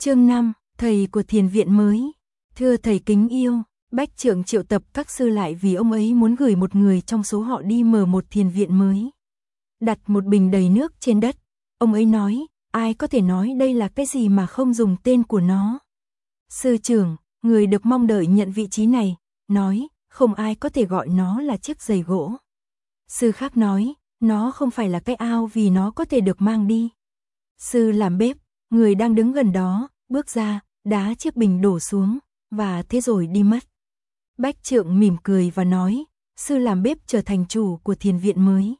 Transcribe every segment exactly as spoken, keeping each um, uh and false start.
Chương năm, thầy của thiền viện mới. Thưa thầy kính yêu, Bách Trượng triệu tập các sư lại vì ông ấy muốn gửi một người trong số họ đi mở một thiền viện mới. Đặt một bình đầy nước trên đất, ông ấy nói, ai có thể nói đây là cái gì mà không dùng tên của nó. Sư trưởng, người được mong đợi nhận vị trí này, nói, không ai có thể gọi nó là chiếc giày gỗ. Sư khác nói, nó không phải là cái ao vì nó có thể được mang đi. Sư làm bếp, người đang đứng gần đó, bước ra, đá chiếc bình đổ xuống, và thế rồi đi mất. Bách Trượng mỉm cười và nói, sư làm bếp trở thành chủ của thiền viện mới.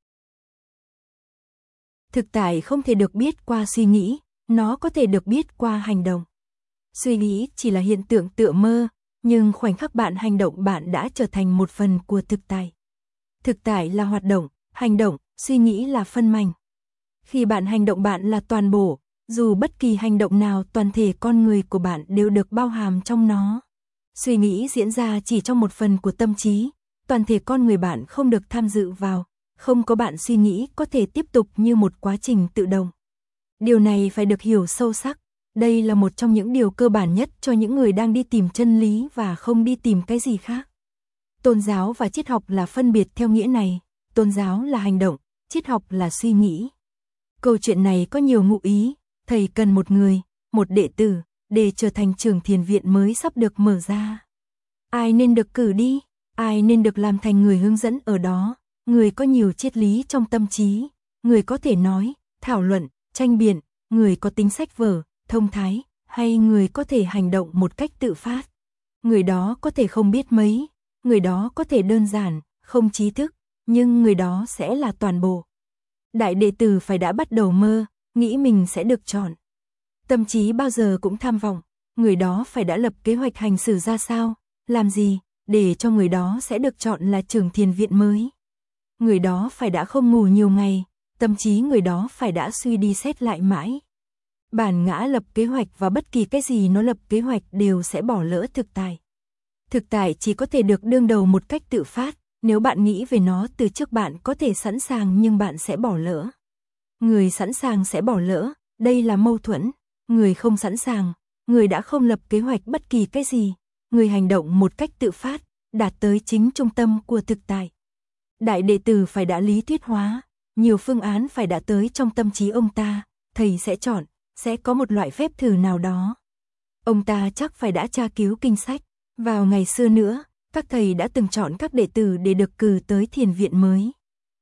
Thực tại không thể được biết qua suy nghĩ, nó có thể được biết qua hành động. Suy nghĩ chỉ là hiện tượng tựa mơ, nhưng khoảnh khắc bạn hành động bạn đã trở thành một phần của thực tại. Thực tại là hoạt động, hành động, suy nghĩ là phân mảnh. Khi bạn hành động bạn là toàn bộ, dù bất kỳ hành động nào toàn thể con người của bạn đều được bao hàm trong nó. Suy nghĩ diễn ra chỉ trong một phần của tâm trí, toàn thể con người bạn không được tham dự vào, không có bạn suy nghĩ có thể tiếp tục như một quá trình tự động. Điều này phải được hiểu sâu sắc, đây là một trong những điều cơ bản nhất cho những người đang đi tìm chân lý và không đi tìm cái gì khác. Tôn giáo và triết học là phân biệt theo nghĩa này, tôn giáo là hành động, triết học là suy nghĩ. Câu chuyện này có nhiều ngụ ý, thầy cần một người, một đệ tử, để trở thành trưởng thiền viện mới sắp được mở ra. Ai nên được cử đi, ai nên được làm thành người hướng dẫn ở đó, người có nhiều triết lý trong tâm trí, người có thể nói, thảo luận, tranh biện, người có tính sách vở, thông thái, hay người có thể hành động một cách tự phát. Người đó có thể không biết mấy, người đó có thể đơn giản, không trí thức, nhưng người đó sẽ là toàn bộ. Đại đệ tử phải đã bắt đầu mơ, nghĩ mình sẽ được chọn. Tâm trí bao giờ cũng tham vọng, người đó phải đã lập kế hoạch hành xử ra sao, làm gì, để cho người đó sẽ được chọn là trưởng thiền viện mới. Người đó phải đã không ngủ nhiều ngày, tâm trí người đó phải đã suy đi xét lại mãi. Bản ngã lập kế hoạch và bất kỳ cái gì nó lập kế hoạch đều sẽ bỏ lỡ thực tại. Thực tại chỉ có thể được đương đầu một cách tự phát, nếu bạn nghĩ về nó từ trước bạn có thể sẵn sàng nhưng bạn sẽ bỏ lỡ. Người sẵn sàng sẽ bỏ lỡ, đây là mâu thuẫn. Người không sẵn sàng, người đã không lập kế hoạch bất kỳ cái gì, người hành động một cách tự phát, đạt tới chính trung tâm của thực tại. Đại đệ tử phải đã lý thuyết hóa, nhiều phương án phải đã tới trong tâm trí ông ta, thầy sẽ chọn, sẽ có một loại phép thử nào đó. Ông ta chắc phải đã tra cứu kinh sách, vào ngày xưa nữa, các thầy đã từng chọn các đệ tử để được cử tới thiền viện mới.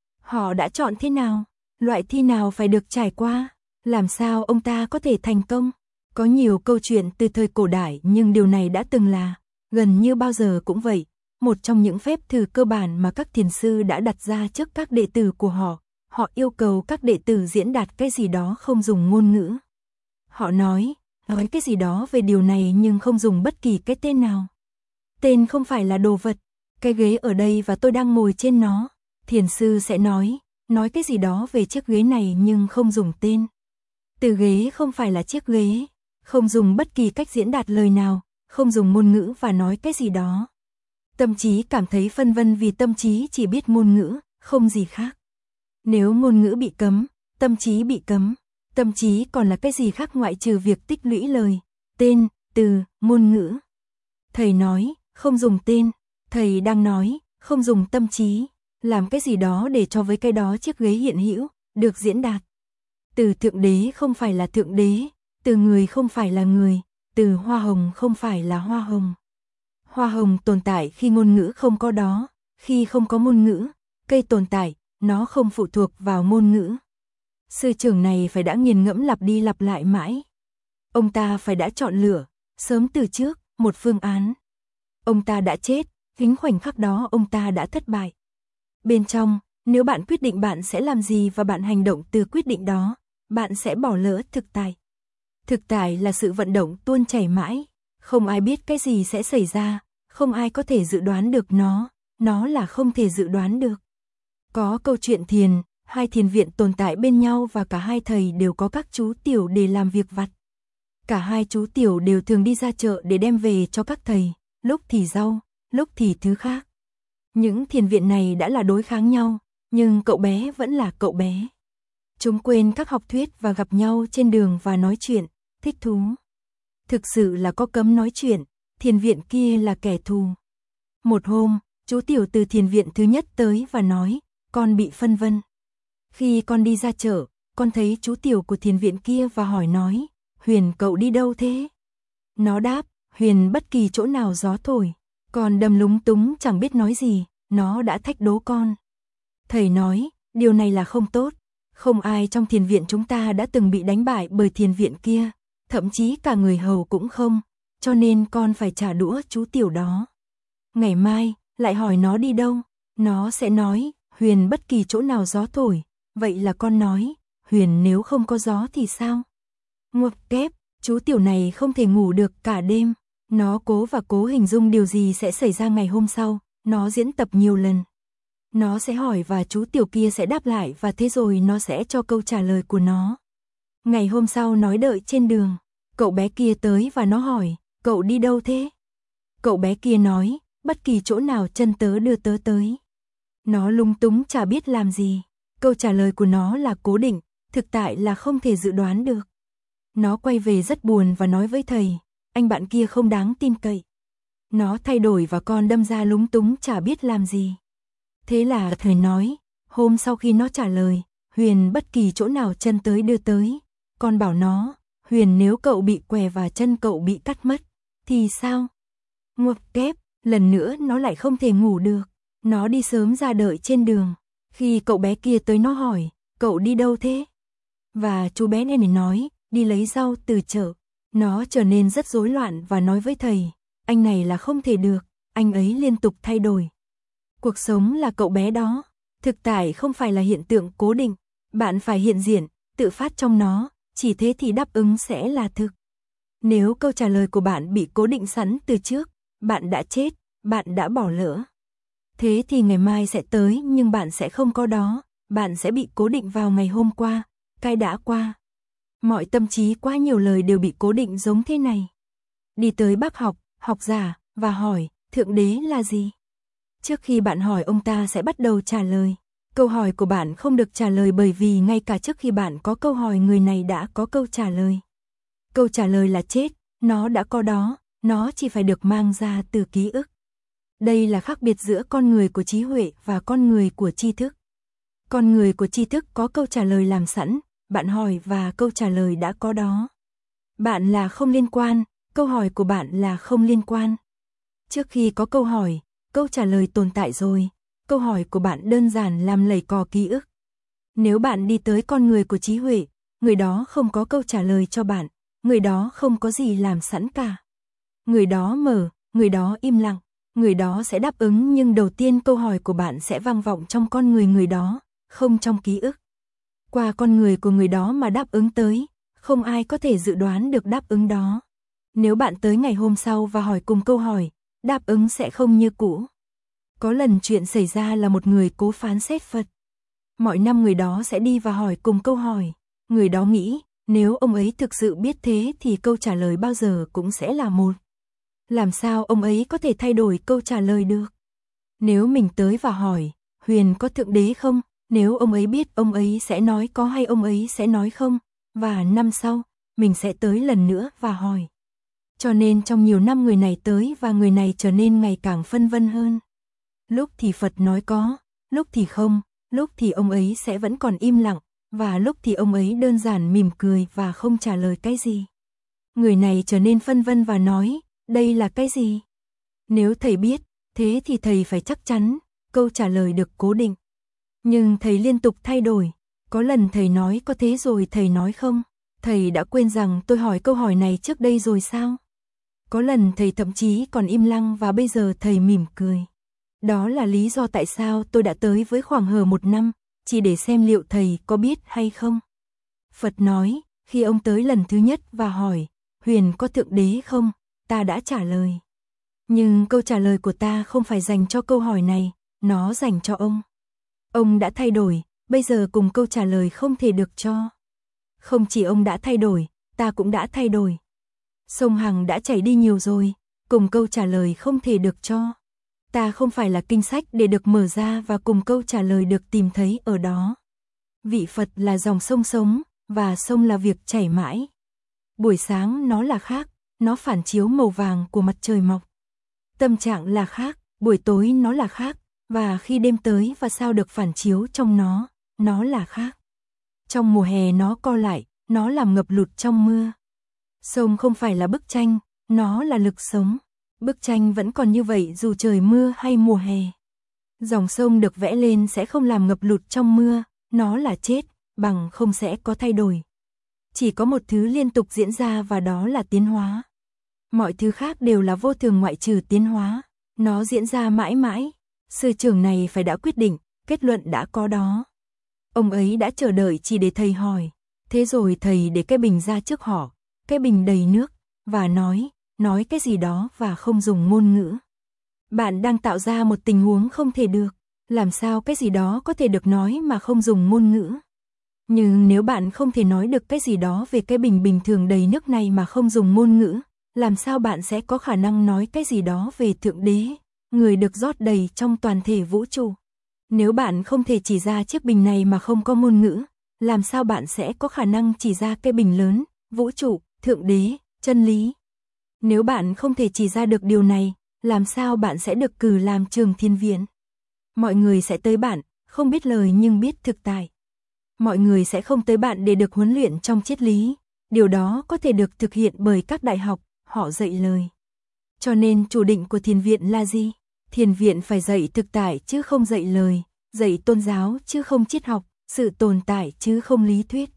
Họ đã chọn thế nào? Loại thi nào phải được trải qua? Làm sao ông ta có thể thành công? Có nhiều câu chuyện từ thời cổ đại nhưng điều này đã từng là, gần như bao giờ cũng vậy, một trong những phép thử cơ bản mà các thiền sư đã đặt ra trước các đệ tử của họ. Họ yêu cầu các đệ tử diễn đạt cái gì đó không dùng ngôn ngữ. Họ nói, nói cái gì đó về điều này nhưng không dùng bất kỳ cái tên nào. Tên không phải là đồ vật, cái ghế ở đây và tôi đang ngồi trên nó. Thiền sư sẽ nói, nói cái gì đó về chiếc ghế này nhưng không dùng tên. Từ ghế không phải là chiếc ghế, không dùng bất kỳ cách diễn đạt lời nào, không dùng ngôn ngữ và nói cái gì đó. Tâm trí cảm thấy phân vân vì tâm trí chỉ biết ngôn ngữ, không gì khác. Nếu ngôn ngữ bị cấm, tâm trí bị cấm, tâm trí còn là cái gì khác ngoại trừ việc tích lũy lời, tên, từ, ngôn ngữ. Thầy nói, không dùng tên, thầy đang nói, không dùng tâm trí, làm cái gì đó để cho với cái đó chiếc ghế hiện hữu, được diễn đạt. Từ thượng đế không phải là thượng đế, từ người không phải là người, từ hoa hồng không phải là hoa hồng. Hoa hồng tồn tại khi ngôn ngữ không có đó, khi không có ngôn ngữ, cây tồn tại, nó không phụ thuộc vào ngôn ngữ. Sư trưởng này phải đã nghiền ngẫm lặp đi lặp lại mãi. Ông ta phải đã chọn lựa, sớm từ trước, một phương án. Ông ta đã chết, chính khoảnh khắc đó ông ta đã thất bại. Bên trong, nếu bạn quyết định bạn sẽ làm gì và bạn hành động từ quyết định đó, bạn sẽ bỏ lỡ thực tại. Thực tại là sự vận động tuôn chảy mãi, không ai biết cái gì sẽ xảy ra, không ai có thể dự đoán được nó, nó là không thể dự đoán được. Có câu chuyện thiền, hai thiền viện tồn tại bên nhau và cả hai thầy đều có các chú tiểu để làm việc vặt. Cả hai chú tiểu đều thường đi ra chợ để đem về cho các thầy, lúc thì rau, lúc thì thứ khác. Những thiền viện này đã là đối kháng nhau, nhưng cậu bé vẫn là cậu bé. Chúng quên các học thuyết và gặp nhau trên đường và nói chuyện, thích thú. Thực sự là có cấm nói chuyện, thiền viện kia là kẻ thù. Một hôm, chú tiểu từ thiền viện thứ nhất tới và nói, con bị phân vân. Khi con đi ra chợ, con thấy chú tiểu của thiền viện kia và hỏi nói, Huyền cậu đi đâu thế? Nó đáp, Huyền bất kỳ chỗ nào gió thổi. Con đâm lúng túng chẳng biết nói gì, nó đã thách đố con. Thầy nói, điều này là không tốt. Không ai trong thiền viện chúng ta đã từng bị đánh bại bởi thiền viện kia, thậm chí cả người hầu cũng không, cho nên con phải trả đũa chú tiểu đó. Ngày mai, lại hỏi nó đi đâu, nó sẽ nói, Huyền bất kỳ chỗ nào gió thổi, vậy là con nói, Huyền nếu không có gió thì sao? Ngoặc kép, chú tiểu này không thể ngủ được cả đêm, nó cố và cố hình dung điều gì sẽ xảy ra ngày hôm sau, nó diễn tập nhiều lần. Nó sẽ hỏi và chú tiểu kia sẽ đáp lại và thế rồi nó sẽ cho câu trả lời của nó. Ngày hôm sau nói đợi trên đường, cậu bé kia tới và nó hỏi, cậu đi đâu thế? Cậu bé kia nói, bất kỳ chỗ nào chân tớ đưa tớ tới. Nó lung túng chả biết làm gì, câu trả lời của nó là cố định, thực tại là không thể dự đoán được. Nó quay về rất buồn và nói với thầy, anh bạn kia không đáng tin cậy. Nó thay đổi và con đâm ra lúng túng chả biết làm gì. Thế là thầy nói, hôm sau khi nó trả lời, Huyền bất kỳ chỗ nào chân tới đưa tới, con bảo nó, Huyền nếu cậu bị què và chân cậu bị cắt mất, thì sao? Ngoặc kép, lần nữa nó lại không thể ngủ được, nó đi sớm ra đợi trên đường. Khi cậu bé kia tới nó hỏi, cậu đi đâu thế? Và chú bé này nói, đi lấy rau từ chợ. Nó trở nên rất rối loạn và nói với thầy, anh này là không thể được, anh ấy liên tục thay đổi. Cuộc sống là cậu bé đó, thực tại không phải là hiện tượng cố định, bạn phải hiện diện, tự phát trong nó, chỉ thế thì đáp ứng sẽ là thực. Nếu câu trả lời của bạn bị cố định sẵn từ trước, bạn đã chết, bạn đã bỏ lỡ. Thế thì ngày mai sẽ tới nhưng bạn sẽ không có đó, bạn sẽ bị cố định vào ngày hôm qua, cái đã qua. Mọi tâm trí quá nhiều lời đều bị cố định giống thế này. Đi tới bác học, học giả, và hỏi, Thượng Đế là gì? Trước khi bạn hỏi ông ta sẽ bắt đầu trả lời. Câu hỏi của bạn không được trả lời bởi vì ngay cả trước khi bạn có câu hỏi người này đã có câu trả lời. Câu trả lời là chết, nó đã có đó, nó chỉ phải được mang ra từ ký ức. Đây là khác biệt giữa con người của trí huệ và con người của tri thức. Con người của tri thức có câu trả lời làm sẵn, bạn hỏi và câu trả lời đã có đó. Bạn là không liên quan, câu hỏi của bạn là không liên quan. Trước khi có câu hỏi, câu trả lời tồn tại rồi, câu hỏi của bạn đơn giản làm lầy cò ký ức. Nếu bạn đi tới con người của trí huệ, người đó không có câu trả lời cho bạn, người đó không có gì làm sẵn cả. Người đó mở, người đó im lặng, người đó sẽ đáp ứng nhưng đầu tiên câu hỏi của bạn sẽ vang vọng trong con người người đó, không trong ký ức. Qua con người của người đó mà đáp ứng tới, không ai có thể dự đoán được đáp ứng đó. Nếu bạn tới ngày hôm sau và hỏi cùng câu hỏi, đáp ứng sẽ không như cũ. Có lần chuyện xảy ra là một người cố phán xét Phật. Mọi năm người đó sẽ đi và hỏi cùng câu hỏi. Người đó nghĩ, nếu ông ấy thực sự biết thế thì câu trả lời bao giờ cũng sẽ là một. Làm sao ông ấy có thể thay đổi câu trả lời được? Nếu mình tới và hỏi, Huyền có Thượng Đế không? Nếu ông ấy biết ông ấy sẽ nói có hay ông ấy sẽ nói không? Và năm sau, mình sẽ tới lần nữa và hỏi. Cho nên trong nhiều năm người này tới và người này trở nên ngày càng phân vân hơn. Lúc thì Phật nói có, lúc thì không, lúc thì ông ấy sẽ vẫn còn im lặng, và lúc thì ông ấy đơn giản mỉm cười và không trả lời cái gì. Người này trở nên phân vân và nói, đây là cái gì? Nếu thầy biết, thế thì thầy phải chắc chắn, câu trả lời được cố định. Nhưng thầy liên tục thay đổi, có lần thầy nói có thế rồi thầy nói không, thầy đã quên rằng tôi hỏi câu hỏi này trước đây rồi sao? Có lần thầy thậm chí còn im lặng và bây giờ thầy mỉm cười. Đó là lý do tại sao tôi đã tới với khoảng hờ một năm, chỉ để xem liệu thầy có biết hay không. Phật nói, khi ông tới lần thứ nhất và hỏi, Huyền có Thượng Đế không, ta đã trả lời. Nhưng câu trả lời của ta không phải dành cho câu hỏi này, nó dành cho ông. Ông đã thay đổi, bây giờ cùng câu trả lời không thể được cho. Không chỉ ông đã thay đổi, ta cũng đã thay đổi. Sông Hằng đã chảy đi nhiều rồi, cùng câu trả lời không thể được cho. Ta không phải là kinh sách để được mở ra và cùng câu trả lời được tìm thấy ở đó. Vị Phật là dòng sông sống, và sông là việc chảy mãi. Buổi sáng nó là khác, nó phản chiếu màu vàng của mặt trời mọc. Tâm trạng là khác, buổi tối nó là khác, và khi đêm tới và sao được phản chiếu trong nó, nó là khác. Trong mùa hè nó co lại, nó làm ngập lụt trong mưa. Sông không phải là bức tranh, nó là lực sống. Bức tranh vẫn còn như vậy dù trời mưa hay mùa hè. Dòng sông được vẽ lên sẽ không làm ngập lụt trong mưa, nó là chết, bằng không sẽ có thay đổi. Chỉ có một thứ liên tục diễn ra và đó là tiến hóa. Mọi thứ khác đều là vô thường ngoại trừ tiến hóa, nó diễn ra mãi mãi. Sư trưởng này phải đã quyết định, kết luận đã có đó. Ông ấy đã chờ đợi chỉ để thầy hỏi. Thế rồi thầy để cái bình ra trước họ, cái bình đầy nước, và nói, nói cái gì đó và không dùng ngôn ngữ. Bạn đang tạo ra một tình huống không thể được, làm sao cái gì đó có thể được nói mà không dùng ngôn ngữ. Nhưng nếu bạn không thể nói được cái gì đó về cái bình bình thường đầy nước này mà không dùng ngôn ngữ, làm sao bạn sẽ có khả năng nói cái gì đó về Thượng Đế, người được rót đầy trong toàn thể vũ trụ. Nếu bạn không thể chỉ ra chiếc bình này mà không có ngôn ngữ, làm sao bạn sẽ có khả năng chỉ ra cái bình lớn, vũ trụ, Thượng Đế, chân lý. Nếu bạn không thể chỉ ra được điều này, làm sao bạn sẽ được cử làm trường thiên viện? Mọi người sẽ tới bạn, không biết lời nhưng biết thực tại. Mọi người sẽ không tới bạn để được huấn luyện trong triết lý. Điều đó có thể được thực hiện bởi các đại học, họ dạy lời. Cho nên chủ định của thiền viện là gì? Thiền viện phải dạy thực tại chứ không dạy lời, dạy tôn giáo chứ không triết học, sự tồn tại chứ không lý thuyết.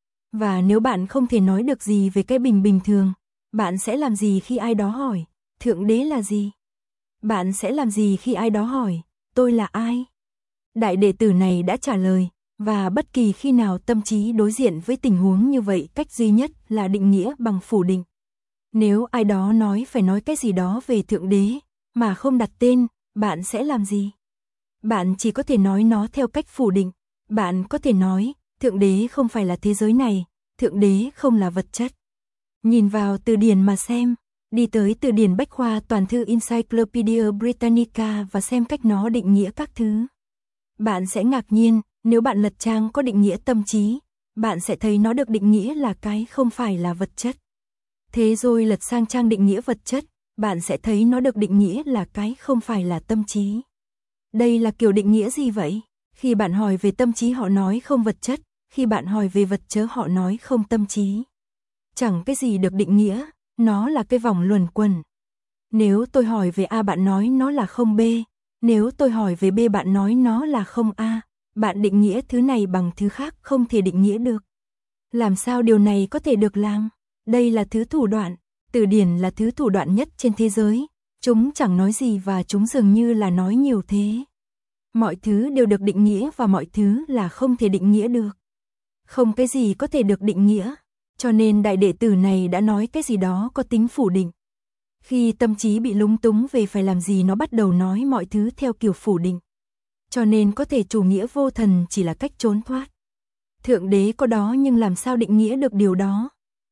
Và nếu bạn không thể nói được gì về cái bình bình thường, bạn sẽ làm gì khi ai đó hỏi, Thượng Đế là gì? Bạn sẽ làm gì khi ai đó hỏi, tôi là ai? Đại đệ tử này đã trả lời, và bất kỳ khi nào tâm trí đối diện với tình huống như vậy, cách duy nhất là định nghĩa bằng phủ định. Nếu ai đó nói phải nói cái gì đó về Thượng Đế, mà không đặt tên, bạn sẽ làm gì? Bạn chỉ có thể nói nó theo cách phủ định. Bạn có thể nói, Thượng Đế không phải là thế giới này, Thượng Đế không là vật chất. Nhìn vào từ điển mà xem, đi tới từ điển bách khoa toàn thư Encyclopedia Britannica và xem cách nó định nghĩa các thứ. Bạn sẽ ngạc nhiên, nếu bạn lật trang có định nghĩa tâm trí, bạn sẽ thấy nó được định nghĩa là cái không phải là vật chất. Thế rồi lật sang trang định nghĩa vật chất, bạn sẽ thấy nó được định nghĩa là cái không phải là tâm trí. Đây là kiểu định nghĩa gì vậy? Khi bạn hỏi về tâm trí họ nói không vật chất, khi bạn hỏi về vật chớ họ nói không tâm trí. Chẳng cái gì được định nghĩa, nó là cái vòng luẩn quẩn. Nếu tôi hỏi về A bạn nói nó là không B, nếu tôi hỏi về B bạn nói nó là không A, bạn định nghĩa thứ này bằng thứ khác không thể định nghĩa được. Làm sao điều này có thể được làm? Đây là thứ thủ đoạn, từ điển là thứ thủ đoạn nhất trên thế giới, chúng chẳng nói gì và chúng dường như là nói nhiều thế. Mọi thứ đều được định nghĩa và mọi thứ là không thể định nghĩa được. Không cái gì có thể được định nghĩa, cho nên đại đệ tử này đã nói cái gì đó có tính phủ định. Khi tâm trí bị lúng túng về phải làm gì nó bắt đầu nói mọi thứ theo kiểu phủ định. Cho nên có thể chủ nghĩa vô thần chỉ là cách trốn thoát. Thượng Đế có đó nhưng làm sao định nghĩa được điều đó?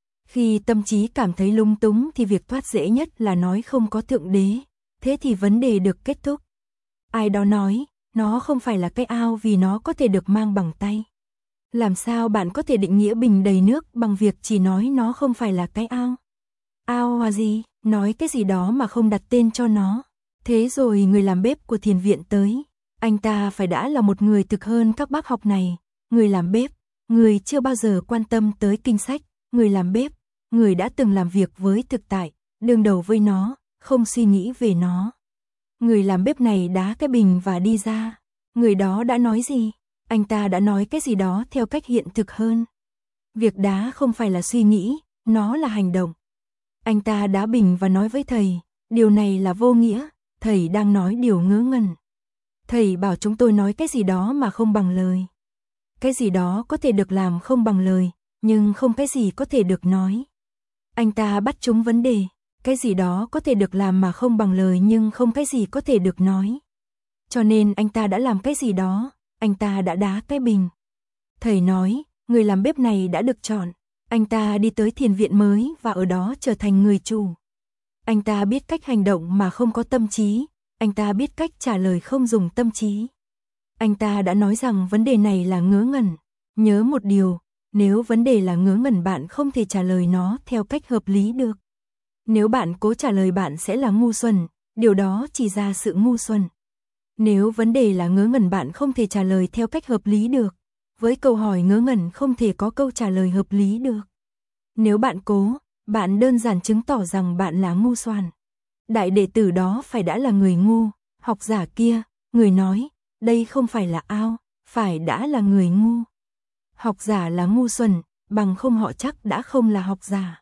Khi tâm trí cảm thấy lung túng thì việc thoát dễ nhất là nói không có Thượng Đế. Thế thì vấn đề được kết thúc. Ai đó nói, nó không phải là cái ao vì nó có thể được mang bằng tay. Làm sao bạn có thể định nghĩa bình đầy nước bằng việc chỉ nói nó không phải là cái ao? Ao là gì? Nói cái gì đó mà không đặt tên cho nó. Thế rồi người làm bếp của thiền viện tới. Anh ta phải đã là một người thực hơn các bác học này. Người làm bếp, người chưa bao giờ quan tâm tới kinh sách. Người làm bếp, người đã từng làm việc với thực tại, đương đầu với nó, không suy nghĩ về nó. Người làm bếp này đá cái bình và đi ra. Người đó đã nói gì? Anh ta đã nói cái gì đó theo cách hiện thực hơn. Việc đá không phải là suy nghĩ, nó là hành động. Anh ta đá bình và nói với thầy, điều này là vô nghĩa, thầy đang nói điều ngớ ngẩn. Thầy bảo chúng tôi nói cái gì đó mà không bằng lời. Cái gì đó có thể được làm không bằng lời, nhưng không cái gì có thể được nói. Anh ta bắt chúng vấn đề, cái gì đó có thể được làm mà không bằng lời nhưng không cái gì có thể được nói. Cho nên anh ta đã làm cái gì đó, anh ta đã đá cái bình. Thầy nói, người làm bếp này đã được chọn. Anh ta đi tới thiền viện mới và ở đó trở thành người chủ. Anh ta biết cách hành động mà không có tâm trí. Anh ta biết cách trả lời không dùng tâm trí. Anh ta đã nói rằng vấn đề này là ngớ ngẩn. Nhớ một điều, nếu vấn đề là ngớ ngẩn bạn không thể trả lời nó theo cách hợp lý được. Nếu bạn cố trả lời bạn sẽ là ngu xuẩn, điều đó chỉ ra sự ngu xuẩn. Nếu vấn đề là ngớ ngẩn bạn không thể trả lời theo cách hợp lý được. Với câu hỏi ngớ ngẩn không thể có câu trả lời hợp lý được. Nếu bạn cố, bạn đơn giản chứng tỏ rằng bạn là ngu xoàn. Đại đệ tử đó phải đã là người ngu, học giả kia, người nói, đây không phải là ao, phải đã là người ngu. Học giả là ngu xuẩn, bằng không họ chắc đã không là học giả.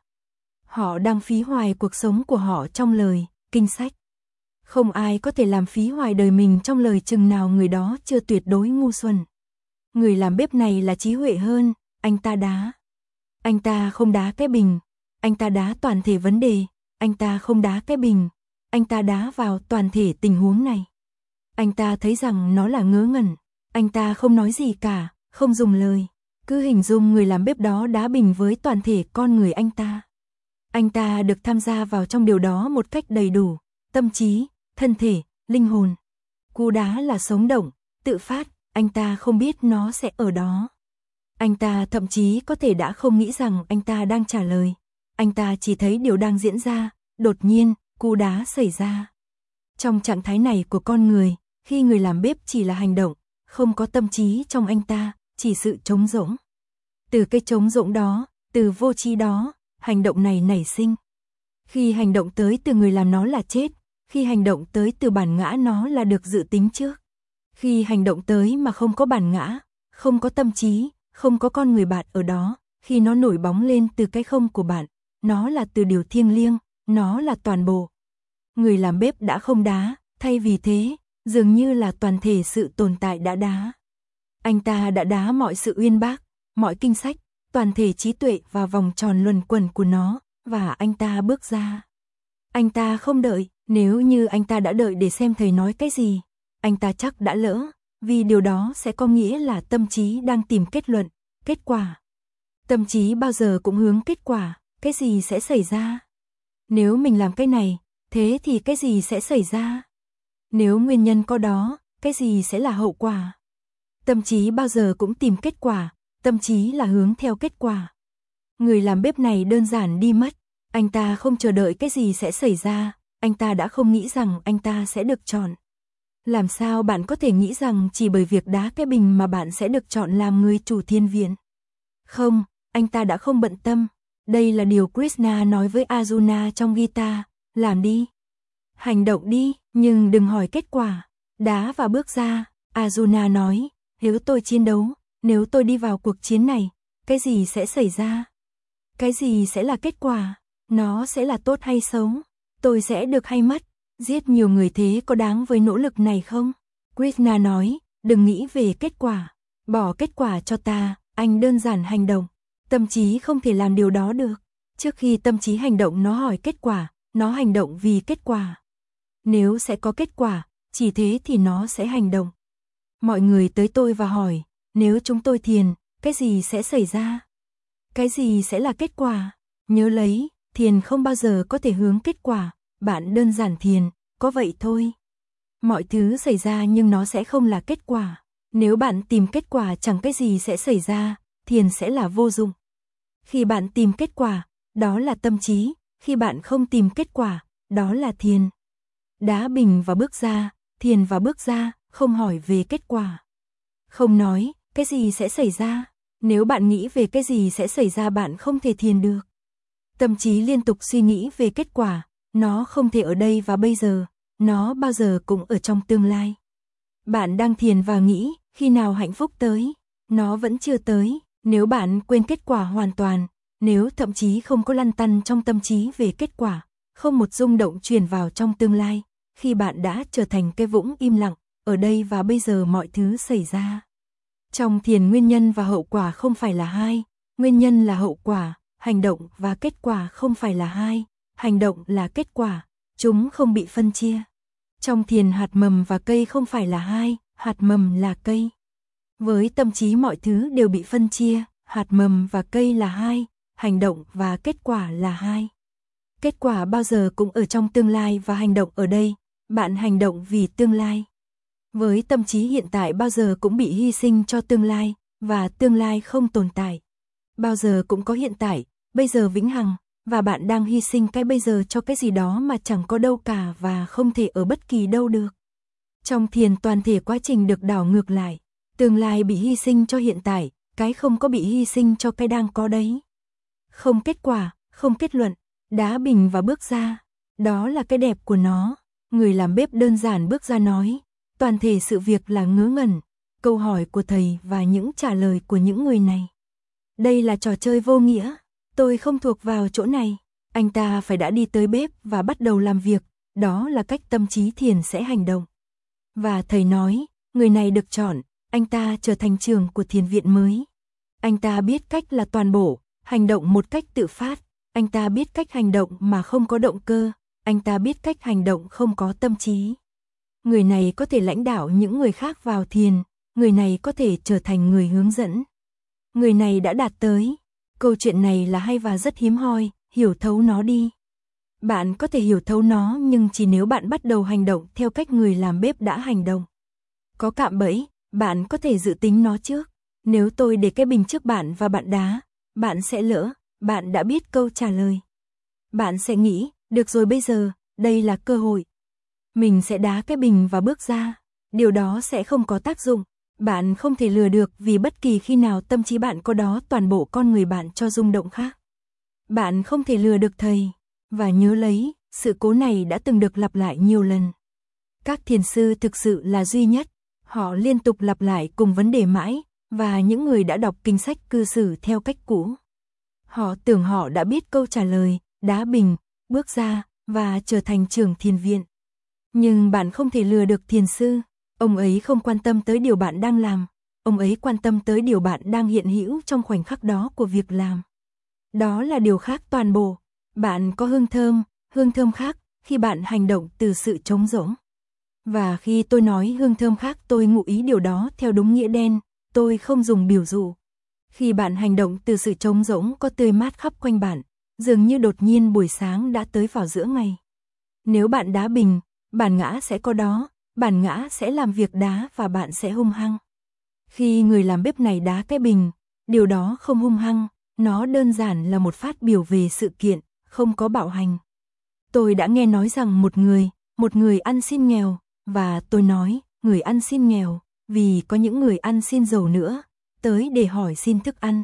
Họ đang phí hoài cuộc sống của họ trong lời, kinh sách. Không ai có thể làm phí hoài đời mình trong lời chừng nào người đó chưa tuyệt đối ngu xuẩn. Người làm bếp này là trí huệ hơn, anh ta đá. Anh ta không đá cái bình, anh ta đá toàn thể vấn đề, anh ta không đá cái bình, anh ta đá vào toàn thể tình huống này. Anh ta thấy rằng nó là ngớ ngẩn, anh ta không nói gì cả, không dùng lời, cứ hình dung người làm bếp đó đá bình với toàn thể con người anh ta. Anh ta được tham gia vào trong điều đó một cách đầy đủ, tâm trí, thân thể, linh hồn. Cú đá là sống động, tự phát, anh ta không biết nó sẽ ở đó. Anh ta thậm chí có thể đã không nghĩ rằng anh ta đang trả lời. Anh ta chỉ thấy điều đang diễn ra, đột nhiên, cú đá xảy ra. Trong trạng thái này của con người, khi người làm bếp chỉ là hành động, không có tâm trí trong anh ta, chỉ sự trống rỗng. Từ cái trống rỗng đó, từ vô tri đó, hành động này nảy sinh. Khi hành động tới từ người làm nó là chết, khi hành động tới từ bản ngã nó là được dự tính trước. Khi hành động tới mà không có bản ngã, không có tâm trí, không có con người bạn ở đó, khi nó nổi bóng lên từ cái không của bạn, nó là từ điều thiêng liêng, nó là toàn bộ. Người làm bếp đã không đá, thay vì thế, dường như là toàn thể sự tồn tại đã đá. Anh ta đã đá mọi sự uyên bác, mọi kinh sách, toàn thể trí tuệ vào vòng tròn luẩn quẩn của nó, và anh ta bước ra. Anh ta không đợi, nếu như anh ta đã đợi để xem thầy nói cái gì, anh ta chắc đã lỡ, vì điều đó sẽ có nghĩa là tâm trí đang tìm kết luận, kết quả. Tâm trí bao giờ cũng hướng kết quả, cái gì sẽ xảy ra? Nếu mình làm cái này, thế thì cái gì sẽ xảy ra? Nếu nguyên nhân có đó, cái gì sẽ là hậu quả? Tâm trí bao giờ cũng tìm kết quả, tâm trí là hướng theo kết quả. Người làm bếp này đơn giản đi mất, anh ta không chờ đợi cái gì sẽ xảy ra, anh ta đã không nghĩ rằng anh ta sẽ được chọn. Làm sao bạn có thể nghĩ rằng chỉ bởi việc đá cái bình mà bạn sẽ được chọn làm người chủ thiên viện? Không, anh ta đã không bận tâm. Đây là điều Krishna nói với Arjuna trong Gita, làm đi. Hành động đi, nhưng đừng hỏi kết quả. Đá và bước ra, Arjuna nói, nếu tôi chiến đấu, nếu tôi đi vào cuộc chiến này, cái gì sẽ xảy ra? Cái gì sẽ là kết quả? Nó sẽ là tốt hay xấu? Tôi sẽ được hay mất? Giết nhiều người thế có đáng với nỗ lực này không? Krishna nói, đừng nghĩ về kết quả. Bỏ kết quả cho ta, anh đơn giản hành động. Tâm trí không thể làm điều đó được. Trước khi tâm trí hành động nó hỏi kết quả, nó hành động vì kết quả. Nếu sẽ có kết quả, chỉ thế thì nó sẽ hành động. Mọi người tới tôi và hỏi, nếu chúng tôi thiền, cái gì sẽ xảy ra? Cái gì sẽ là kết quả? Nhớ lấy, thiền không bao giờ có thể hướng kết quả, bạn đơn giản thiền, có vậy thôi. Mọi thứ xảy ra nhưng nó sẽ không là kết quả. Nếu bạn tìm kết quả chẳng cái gì sẽ xảy ra, thiền sẽ là vô dụng. Khi bạn tìm kết quả, đó là tâm trí, khi bạn không tìm kết quả, đó là thiền. Đá bình và bước ra, thiền và bước ra, không hỏi về kết quả. Không nói, cái gì sẽ xảy ra? Nếu bạn nghĩ về cái gì sẽ xảy ra bạn không thể thiền được. Tâm trí liên tục suy nghĩ về kết quả, nó không thể ở đây và bây giờ, nó bao giờ cũng ở trong tương lai. Bạn đang thiền và nghĩ, khi nào hạnh phúc tới? Nó vẫn chưa tới, nếu bạn quên kết quả hoàn toàn, nếu thậm chí không có lăn tăn trong tâm trí về kết quả, không một rung động truyền vào trong tương lai, khi bạn đã trở thành cái vũng im lặng, ở đây và bây giờ mọi thứ xảy ra. Trong thiền nguyên nhân và hậu quả không phải là hai, nguyên nhân là hậu quả, hành động và kết quả không phải là hai, hành động là kết quả, chúng không bị phân chia. Trong thiền hạt mầm và cây không phải là hai, hạt mầm là cây. Với tâm trí mọi thứ đều bị phân chia, hạt mầm và cây là hai, hành động và kết quả là hai. Kết quả bao giờ cũng ở trong tương lai và hành động ở đây, bạn hành động vì tương lai. Với tâm trí hiện tại bao giờ cũng bị hy sinh cho tương lai, và tương lai không tồn tại. Bao giờ cũng có hiện tại, bây giờ vĩnh hằng, và bạn đang hy sinh cái bây giờ cho cái gì đó mà chẳng có đâu cả và không thể ở bất kỳ đâu được. Trong thiền toàn thể quá trình được đảo ngược lại, tương lai bị hy sinh cho hiện tại, cái không có bị hy sinh cho cái đang có đấy. Không kết quả, không kết luận, đá bình và bước ra, đó là cái đẹp của nó. Người làm bếp đơn giản bước ra nói, toàn thể sự việc là ngớ ngẩn, câu hỏi của thầy và những trả lời của những người này. Đây là trò chơi vô nghĩa, tôi không thuộc vào chỗ này. Anh ta phải đã đi tới bếp và bắt đầu làm việc, đó là cách tâm trí thiền sẽ hành động. Và thầy nói, người này được chọn, anh ta trở thành trưởng của thiền viện mới. Anh ta biết cách là toàn bộ, hành động một cách tự phát, anh ta biết cách hành động mà không có động cơ, anh ta biết cách hành động không có tâm trí. Người này có thể lãnh đạo những người khác vào thiền, người này có thể trở thành người hướng dẫn. Người này đã đạt tới. Câu chuyện này là hay và rất hiếm hoi, hiểu thấu nó đi. Bạn có thể hiểu thấu nó nhưng chỉ nếu bạn bắt đầu hành động theo cách người làm bếp đã hành động. Có cạm bẫy, bạn có thể dự tính nó trước. Nếu tôi để cái bình trước bạn và bạn đá, bạn sẽ lỡ, bạn đã biết câu trả lời. Bạn sẽ nghĩ, được rồi bây giờ, đây là cơ hội. Mình sẽ đá cái bình và bước ra. Điều đó sẽ không có tác dụng. Bạn không thể lừa được vì bất kỳ khi nào tâm trí bạn có đó toàn bộ con người bạn cho rung động khác. Bạn không thể lừa được thầy. Và nhớ lấy, sự cố này đã từng được lặp lại nhiều lần. Các thiền sư thực sự là duy nhất. Họ liên tục lặp lại cùng vấn đề mãi, và những người đã đọc kinh sách cư xử theo cách cũ. Họ tưởng họ đã biết câu trả lời, đá bình, bước ra, và trở thành trưởng thiền viện. Nhưng bạn không thể lừa được thiền sư. Ông ấy không quan tâm tới điều bạn đang làm. Ông ấy quan tâm tới điều bạn đang hiện hữu trong khoảnh khắc đó của việc làm. Đó là điều khác toàn bộ. Bạn có hương thơm, hương thơm khác khi bạn hành động từ sự trống rỗng. Và khi tôi nói hương thơm khác tôi ngụ ý điều đó theo đúng nghĩa đen, tôi không dùng biểu dụ. Khi bạn hành động từ sự trống rỗng có tươi mát khắp quanh bạn, dường như đột nhiên buổi sáng đã tới vào giữa ngày. Nếu bạn đá bình, bản ngã sẽ có đó, bản ngã sẽ làm việc đá và bạn sẽ hung hăng. Khi người làm bếp này đá cái bình, điều đó không hung hăng, nó đơn giản là một phát biểu về sự kiện, không có bạo hành. Tôi đã nghe nói rằng một người, một người ăn xin nghèo, và tôi nói, người ăn xin nghèo, vì có những người ăn xin giàu nữa, tới để hỏi xin thức ăn.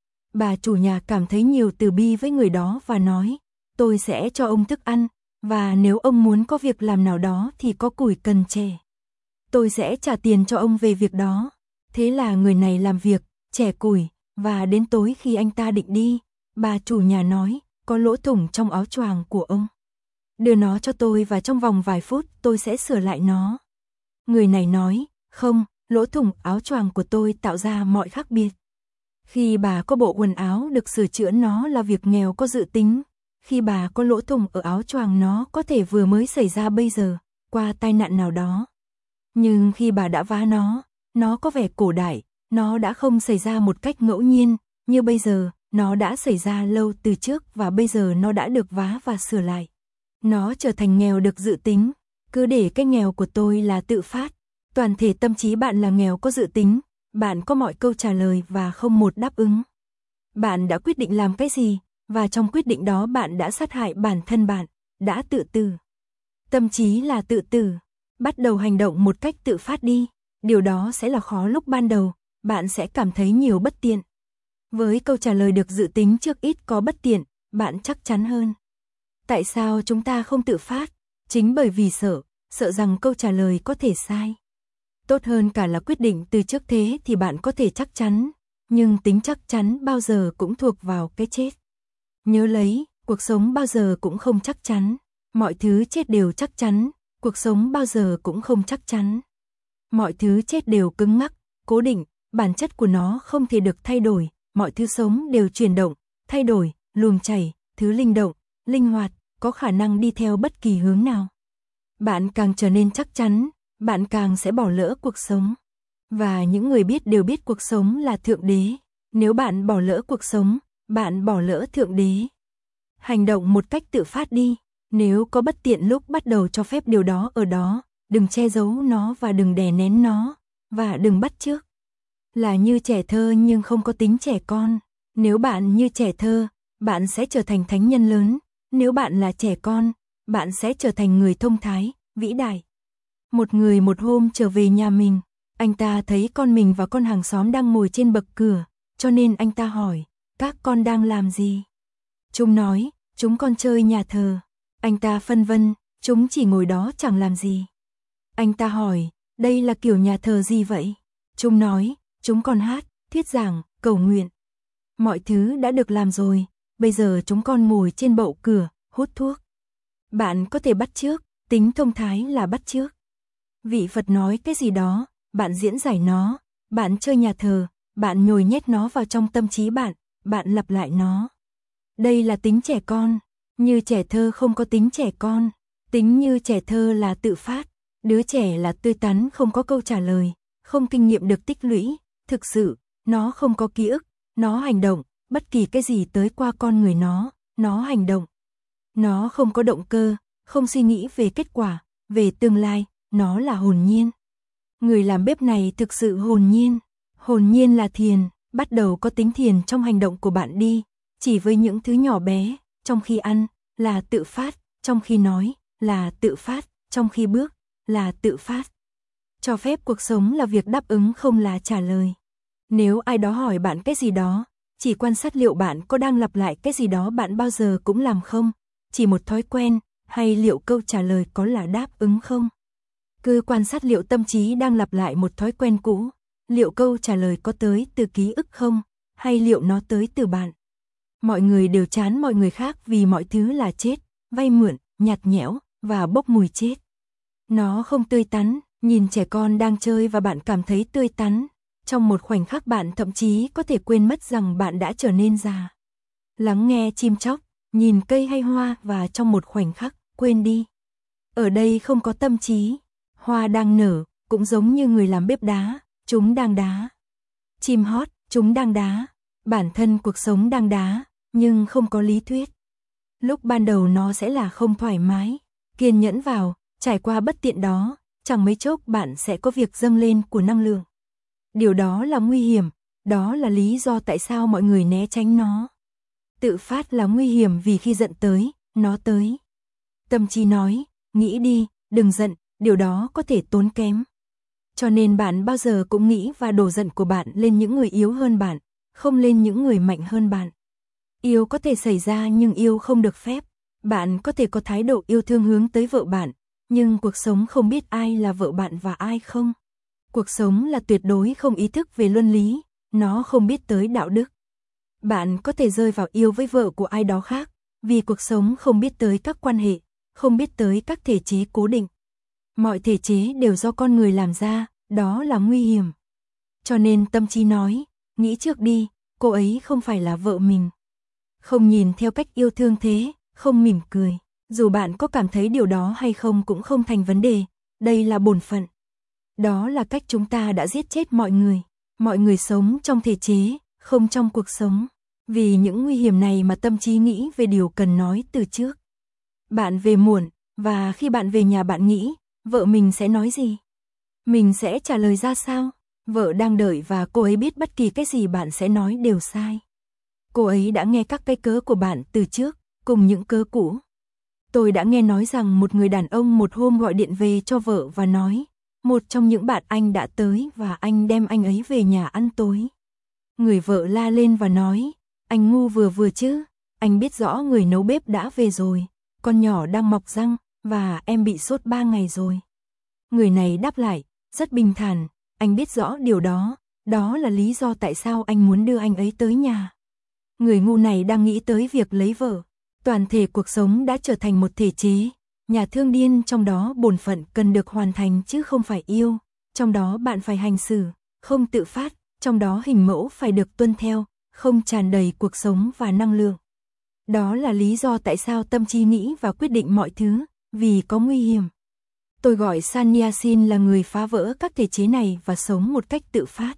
Bà chủ nhà cảm thấy nhiều từ bi với người đó và nói, tôi sẽ cho ông thức ăn, và nếu ông muốn có việc làm nào đó thì có củi cần chè. Tôi sẽ trả tiền cho ông về việc đó. Thế là người này làm việc, chẻ củi, và đến tối khi anh ta định đi, bà chủ nhà nói, có lỗ thủng trong áo choàng của ông. Đưa nó cho tôi và trong vòng vài phút tôi sẽ sửa lại nó. Người này nói, không, lỗ thủng áo choàng của tôi tạo ra mọi khác biệt. Khi bà có bộ quần áo được sửa chữa nó là việc nghèo có dự tính. Khi bà có lỗ thủng ở áo choàng nó có thể vừa mới xảy ra bây giờ, qua tai nạn nào đó. Nhưng khi bà đã vá nó, nó có vẻ cổ đại, nó đã không xảy ra một cách ngẫu nhiên, như bây giờ, nó đã xảy ra lâu từ trước và bây giờ nó đã được vá và sửa lại. Nó trở thành nghèo được dự tính, cứ để cái nghèo của tôi là tự phát. Toàn thể tâm trí bạn là nghèo có dự tính, bạn có mọi câu trả lời và không một đáp ứng. Bạn đã quyết định làm cái gì, và trong quyết định đó bạn đã sát hại bản thân bạn, đã tự tử. Tâm trí là tự tử, bắt đầu hành động một cách tự phát đi, điều đó sẽ là khó lúc ban đầu, bạn sẽ cảm thấy nhiều bất tiện. Với câu trả lời được dự tính trước ít có bất tiện, bạn chắc chắn hơn. Tại sao chúng ta không tự phát? Chính bởi vì sợ, sợ rằng câu trả lời có thể sai. Tốt hơn cả là quyết định từ trước thế thì bạn có thể chắc chắn, nhưng tính chắc chắn bao giờ cũng thuộc vào cái chết. Nhớ lấy, cuộc sống bao giờ cũng không chắc chắn, mọi thứ chết đều chắc chắn, cuộc sống bao giờ cũng không chắc chắn. Mọi thứ chết đều cứng ngắc, cố định, bản chất của nó không thể được thay đổi, mọi thứ sống đều chuyển động, thay đổi, luồng chảy, thứ linh động, linh hoạt, có khả năng đi theo bất kỳ hướng nào. Bạn càng trở nên chắc chắn, bạn càng sẽ bỏ lỡ cuộc sống. Và những người biết đều biết cuộc sống là thượng đế. Nếu bạn bỏ lỡ cuộc sống, bạn bỏ lỡ thượng đế. Hành động một cách tự phát đi. Nếu có bất tiện lúc bắt đầu cho phép điều đó ở đó, đừng che giấu nó và đừng đè nén nó, và đừng bắt chước. Là như trẻ thơ nhưng không có tính trẻ con. Nếu bạn như trẻ thơ, bạn sẽ trở thành thánh nhân lớn, nếu bạn là trẻ con, bạn sẽ trở thành người thông thái, vĩ đại. Một người một hôm trở về nhà mình, anh ta thấy con mình và con hàng xóm đang ngồi trên bậc cửa, cho nên anh ta hỏi, các con đang làm gì? Chúng nói, chúng con chơi nhà thờ. Anh ta phân vân, chúng chỉ ngồi đó chẳng làm gì. Anh ta hỏi, đây là kiểu nhà thờ gì vậy? Chúng nói, chúng con hát, thuyết giảng, cầu nguyện. Mọi thứ đã được làm rồi, bây giờ chúng con ngồi trên bậu cửa, hút thuốc. Bạn có thể bắt chước, tính thông thái là bắt chước. Vị Phật nói cái gì đó, bạn diễn giải nó, bạn chơi nhà thờ, bạn nhồi nhét nó vào trong tâm trí bạn, bạn lặp lại nó. Đây là tính trẻ con, như trẻ thơ không có tính trẻ con, tính như trẻ thơ là tự phát, đứa trẻ là tươi tắn không có câu trả lời, không kinh nghiệm được tích lũy, thực sự, nó không có ký ức, nó hành động, bất kỳ cái gì tới qua con người nó, nó hành động. Nó không có động cơ, không suy nghĩ về kết quả, về tương lai, nó là hồn nhiên. Người làm bếp này thực sự hồn nhiên, hồn nhiên là thiền, bắt đầu có tính thiền trong hành động của bạn đi, chỉ với những thứ nhỏ bé, trong khi ăn, là tự phát, trong khi nói, là tự phát, trong khi bước, là tự phát. Cho phép cuộc sống là việc đáp ứng không là trả lời. Nếu ai đó hỏi bạn cái gì đó, chỉ quan sát liệu bạn có đang lặp lại cái gì đó bạn bao giờ cũng làm không, chỉ một thói quen, hay liệu câu trả lời có là đáp ứng không. Cứ quan sát liệu tâm trí đang lặp lại một thói quen cũ, liệu câu trả lời có tới từ ký ức không, hay liệu nó tới từ bạn. Mọi người đều chán mọi người khác vì mọi thứ là chết, vay mượn, nhạt nhẽo, và bốc mùi chết. Nó không tươi tắn, nhìn trẻ con đang chơi và bạn cảm thấy tươi tắn. Trong một khoảnh khắc bạn thậm chí có thể quên mất rằng bạn đã trở nên già. Lắng nghe chim chóc, nhìn cây hay hoa và trong một khoảnh khắc, quên đi. Ở đây không có tâm trí. Hoa đang nở, cũng giống như người làm bếp đá, chúng đang đá. Chim hót, chúng đang đá. Bản thân cuộc sống đang đá, nhưng không có lý thuyết. Lúc ban đầu nó sẽ là không thoải mái. Kiên nhẫn vào, trải qua bất tiện đó, chẳng mấy chốc bạn sẽ có việc dâng lên của năng lượng. Điều đó là nguy hiểm, đó là lý do tại sao mọi người né tránh nó. Tự phát là nguy hiểm vì khi giận tới, nó tới. Tâm trí nói, nghĩ đi, đừng giận, điều đó có thể tốn kém. Cho nên bạn bao giờ cũng nghĩ và đổ giận của bạn lên những người yếu hơn bạn, không lên những người mạnh hơn bạn. Yêu có thể xảy ra nhưng yêu không được phép. Bạn có thể có thái độ yêu thương hướng tới vợ bạn, nhưng cuộc sống không biết ai là vợ bạn và ai không. Cuộc sống là tuyệt đối không ý thức về luân lý, nó không biết tới đạo đức. Bạn có thể rơi vào yêu với vợ của ai đó khác, vì cuộc sống không biết tới các quan hệ, không biết tới các thể chế cố định. Mọi thể chế đều do con người làm ra, đó là nguy hiểm. Cho nên tâm trí nói, nghĩ trước đi, cô ấy không phải là vợ mình. Không nhìn theo cách yêu thương thế, không mỉm cười. Dù bạn có cảm thấy điều đó hay không cũng không thành vấn đề, đây là bổn phận. Đó là cách chúng ta đã giết chết mọi người. Mọi người sống trong thể chế, không trong cuộc sống. Vì những nguy hiểm này mà tâm trí nghĩ về điều cần nói từ trước. Bạn về muộn, và khi bạn về nhà bạn nghĩ, vợ mình sẽ nói gì? Mình sẽ trả lời ra sao? Vợ đang đợi và cô ấy biết bất kỳ cái gì bạn sẽ nói đều sai. Cô ấy đã nghe các cái cớ của bạn từ trước, cùng những cớ cũ. Tôi đã nghe nói rằng một người đàn ông một hôm gọi điện về cho vợ và nói, một trong những bạn anh đã tới và anh đem anh ấy về nhà ăn tối. Người vợ la lên và nói, anh ngu vừa vừa chứ, anh biết rõ người nấu bếp đã về rồi, con nhỏ đang mọc răng, và em bị sốt ba ngày rồi. Người này đáp lại, rất bình thản, anh biết rõ điều đó, đó là lý do tại sao anh muốn đưa anh ấy tới nhà. Người ngu này đang nghĩ tới việc lấy vợ. Toàn thể cuộc sống đã trở thành một thể chế, nhà thương điên trong đó bổn phận cần được hoàn thành chứ không phải yêu, trong đó bạn phải hành xử, không tự phát, trong đó hình mẫu phải được tuân theo, không tràn đầy cuộc sống và năng lượng. Đó là lý do tại sao tâm trí nghĩ và quyết định mọi thứ, vì có nguy hiểm. Tôi gọi Sannyasin là người phá vỡ các thể chế này và sống một cách tự phát.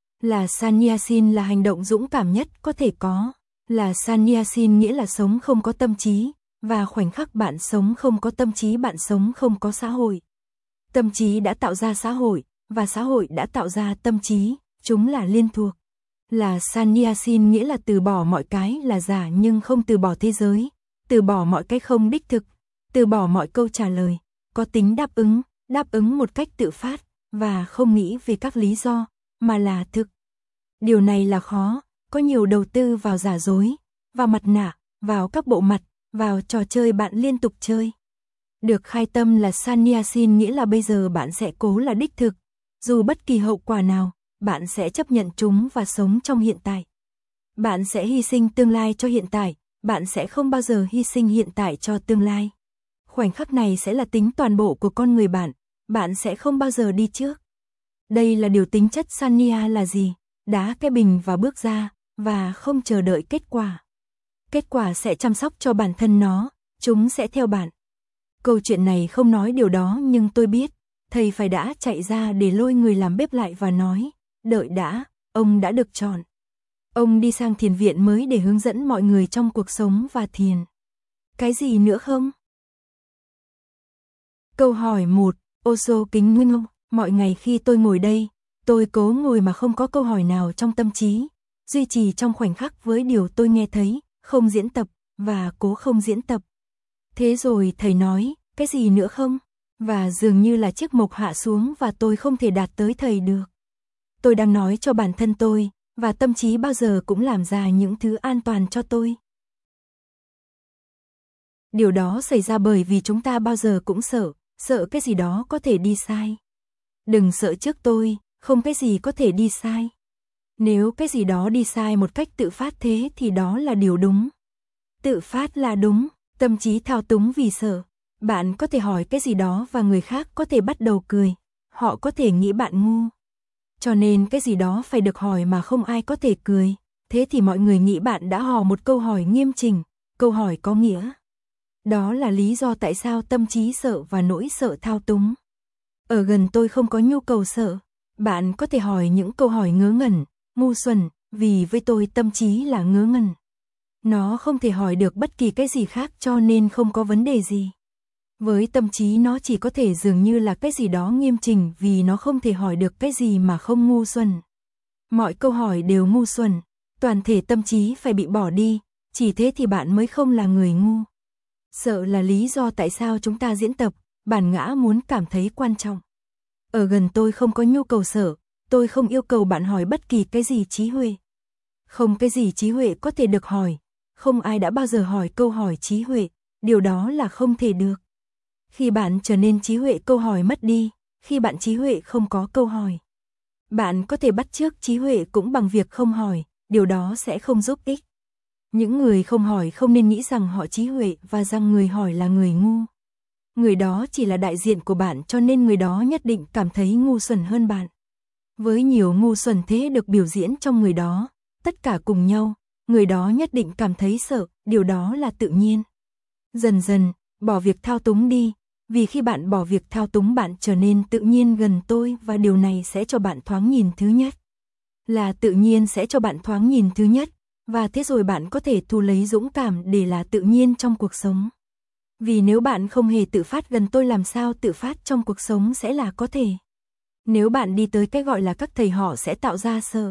Là Sannyasin là hành động dũng cảm nhất có thể có. Là Sannyasin nghĩa là sống không có tâm trí, và khoảnh khắc bạn sống không có tâm trí bạn sống không có xã hội. Tâm trí đã tạo ra xã hội, và xã hội đã tạo ra tâm trí, chúng là liên thuộc. Là Sannyasin nghĩa là từ bỏ mọi cái là giả nhưng không từ bỏ thế giới, từ bỏ mọi cái không đích thực, từ bỏ mọi câu trả lời, có tính đáp ứng, đáp ứng một cách tự phát, và không nghĩ về các lý do, mà là thực. Điều này là khó, có nhiều đầu tư vào giả dối, vào mặt nạ, vào các bộ mặt, vào trò chơi bạn liên tục chơi. Được khai tâm là Sannyasin nghĩa là bây giờ bạn sẽ cố là đích thực, dù bất kỳ hậu quả nào, bạn sẽ chấp nhận chúng và sống trong hiện tại. Bạn sẽ hy sinh tương lai cho hiện tại, bạn sẽ không bao giờ hy sinh hiện tại cho tương lai. Khoảnh khắc này sẽ là tính toàn bộ của con người bạn, bạn sẽ không bao giờ đi trước. Đây là điều tính chất Sanya là gì? Đá cái bình và bước ra, và không chờ đợi kết quả. Kết quả sẽ chăm sóc cho bản thân nó, chúng sẽ theo bạn. Câu chuyện này không nói điều đó nhưng tôi biết, thầy phải đã chạy ra để lôi người làm bếp lại và nói, đợi đã, ông đã được chọn. Ông đi sang thiền viện mới để hướng dẫn mọi người trong cuộc sống và thiền. Cái gì nữa không? Câu hỏi một, Osho kính nguyên ông, mọi ngày khi tôi ngồi đây, tôi cố ngồi mà không có câu hỏi nào trong tâm trí, duy trì trong khoảnh khắc với điều tôi nghe thấy, không diễn tập, và cố không diễn tập. Thế rồi thầy nói, cái gì nữa không? Và dường như là chiếc mộc hạ xuống và tôi không thể đạt tới thầy được. Tôi đang nói cho bản thân tôi, và tâm trí bao giờ cũng làm ra những thứ an toàn cho tôi. Điều đó xảy ra bởi vì chúng ta bao giờ cũng sợ, sợ cái gì đó có thể đi sai. Đừng sợ trước tôi, không cái gì có thể đi sai. Nếu cái gì đó đi sai một cách tự phát thế thì đó là điều đúng. Tự phát là đúng, tâm trí thao túng vì sợ. Bạn có thể hỏi cái gì đó và người khác có thể bắt đầu cười, họ có thể nghĩ bạn ngu. Cho nên cái gì đó phải được hỏi mà không ai có thể cười, thế thì mọi người nghĩ bạn đã hò một câu hỏi nghiêm chỉnh, câu hỏi có nghĩa. Đó là lý do tại sao tâm trí sợ và nỗi sợ thao túng. Ở gần tôi không có nhu cầu sợ, bạn có thể hỏi những câu hỏi ngớ ngẩn, ngu xuẩn, vì với tôi tâm trí là ngớ ngẩn. Nó không thể hỏi được bất kỳ cái gì khác cho nên không có vấn đề gì. Với tâm trí nó chỉ có thể dường như là cái gì đó nghiêm chỉnh vì nó không thể hỏi được cái gì mà không ngu xuẩn. Mọi câu hỏi đều ngu xuẩn, toàn thể tâm trí phải bị bỏ đi, chỉ thế thì bạn mới không là người ngu. Sợ là lý do tại sao chúng ta diễn tập, bản ngã muốn cảm thấy quan trọng. Ở gần tôi không có nhu cầu sợ, tôi không yêu cầu bạn hỏi bất kỳ cái gì trí huệ. Không cái gì trí huệ có thể được hỏi, không ai đã bao giờ hỏi câu hỏi trí huệ, điều đó là không thể được. Khi bạn trở nên trí huệ câu hỏi mất đi, khi bạn trí huệ không có câu hỏi. Bạn có thể bắt chước trí huệ cũng bằng việc không hỏi, điều đó sẽ không giúp ích. Những người không hỏi không nên nghĩ rằng họ trí huệ và rằng người hỏi là người ngu. Người đó chỉ là đại diện của bạn cho nên người đó nhất định cảm thấy ngu xuẩn hơn bạn. Với nhiều ngu xuẩn thế được biểu diễn trong người đó, tất cả cùng nhau, người đó nhất định cảm thấy sợ, điều đó là tự nhiên. Dần dần, bỏ việc thao túng đi, vì khi bạn bỏ việc thao túng bạn trở nên tự nhiên gần tôi và điều này sẽ cho bạn thoáng nhìn thứ nhất. Là tự nhiên sẽ cho bạn thoáng nhìn thứ nhất, và thế rồi bạn có thể thu lấy dũng cảm để là tự nhiên trong cuộc sống. Vì nếu bạn không hề tự phát gần tôi làm sao tự phát trong cuộc sống sẽ là có thể. Nếu bạn đi tới cái gọi là các thầy họ sẽ tạo ra sợ.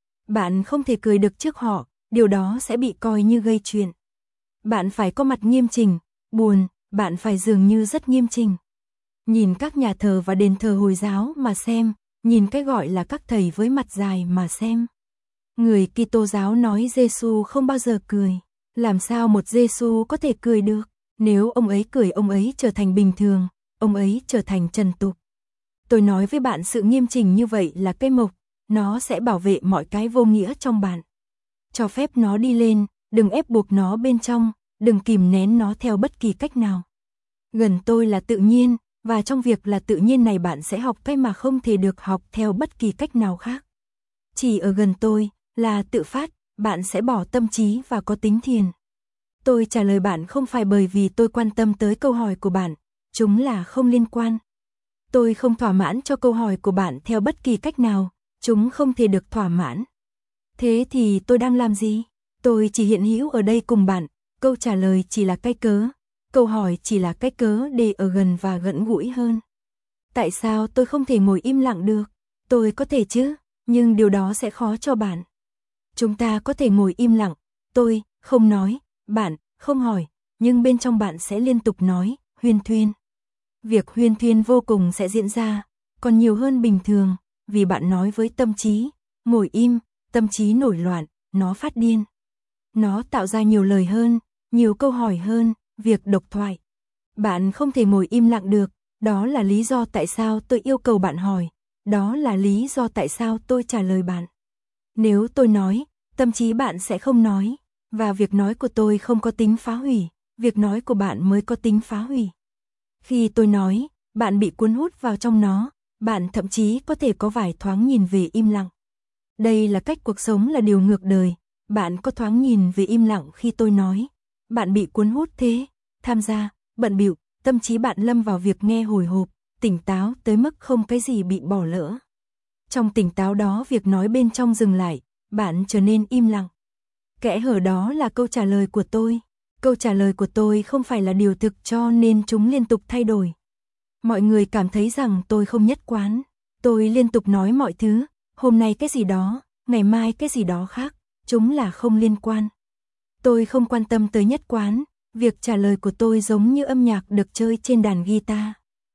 Bạn không thể cười được trước họ, điều đó sẽ bị coi như gây chuyện. Bạn phải có mặt nghiêm chỉnh, buồn, bạn phải dường như rất nghiêm chỉnh. Nhìn các nhà thờ và đền thờ Hồi giáo mà xem, nhìn cái gọi là các thầy với mặt dài mà xem. Người Kitô giáo nói Giêsu không bao giờ cười, làm sao một Giêsu có thể cười được? Nếu ông ấy cười ông ấy trở thành bình thường, ông ấy trở thành trần tục. Tôi nói với bạn sự nghiêm chỉnh như vậy là cây mộc, nó sẽ bảo vệ mọi cái vô nghĩa trong bạn. Cho phép nó đi lên, đừng ép buộc nó bên trong, đừng kìm nén nó theo bất kỳ cách nào. Gần tôi là tự nhiên, và trong việc là tự nhiên này bạn sẽ học cái mà không thể được học theo bất kỳ cách nào khác. Chỉ ở gần tôi, là tự phát, bạn sẽ bỏ tâm trí và có tính thiền. Tôi trả lời bạn không phải bởi vì tôi quan tâm tới câu hỏi của bạn, chúng là không liên quan. Tôi không thỏa mãn cho câu hỏi của bạn theo bất kỳ cách nào, chúng không thể được thỏa mãn. Thế thì tôi đang làm gì? Tôi chỉ hiện hữu ở đây cùng bạn, câu trả lời chỉ là cái cớ, câu hỏi chỉ là cái cớ để ở gần và gần gũi hơn. Tại sao tôi không thể ngồi im lặng được? Tôi có thể chứ, nhưng điều đó sẽ khó cho bạn. Chúng ta có thể ngồi im lặng, tôi không nói, bạn không hỏi, nhưng bên trong bạn sẽ liên tục nói, huyên thuyên. Việc huyên thuyên vô cùng sẽ diễn ra, còn nhiều hơn bình thường, vì bạn nói với tâm trí, ngồi im, tâm trí nổi loạn, nó phát điên. Nó tạo ra nhiều lời hơn, nhiều câu hỏi hơn, việc độc thoại. Bạn không thể ngồi im lặng được, đó là lý do tại sao tôi yêu cầu bạn hỏi, đó là lý do tại sao tôi trả lời bạn. Nếu tôi nói, tâm trí bạn sẽ không nói, và việc nói của tôi không có tính phá hủy, việc nói của bạn mới có tính phá hủy. Khi tôi nói, bạn bị cuốn hút vào trong nó, bạn thậm chí có thể có vài thoáng nhìn về im lặng. Đây là cách cuộc sống là điều ngược đời, bạn có thoáng nhìn về im lặng khi tôi nói. Bạn bị cuốn hút thế, tham gia, bận bịu, tâm trí bạn lâm vào việc nghe hồi hộp, tỉnh táo tới mức không cái gì bị bỏ lỡ. Trong tỉnh táo đó việc nói bên trong dừng lại, bạn trở nên im lặng. Kẽ hở đó là câu trả lời của tôi. Câu trả lời của tôi không phải là điều thực cho nên chúng liên tục thay đổi. Mọi người cảm thấy rằng tôi không nhất quán. Tôi liên tục nói mọi thứ, hôm nay cái gì đó, ngày mai cái gì đó khác, chúng là không liên quan. Tôi không quan tâm tới nhất quán, việc trả lời của tôi giống như âm nhạc được chơi trên đàn guitar.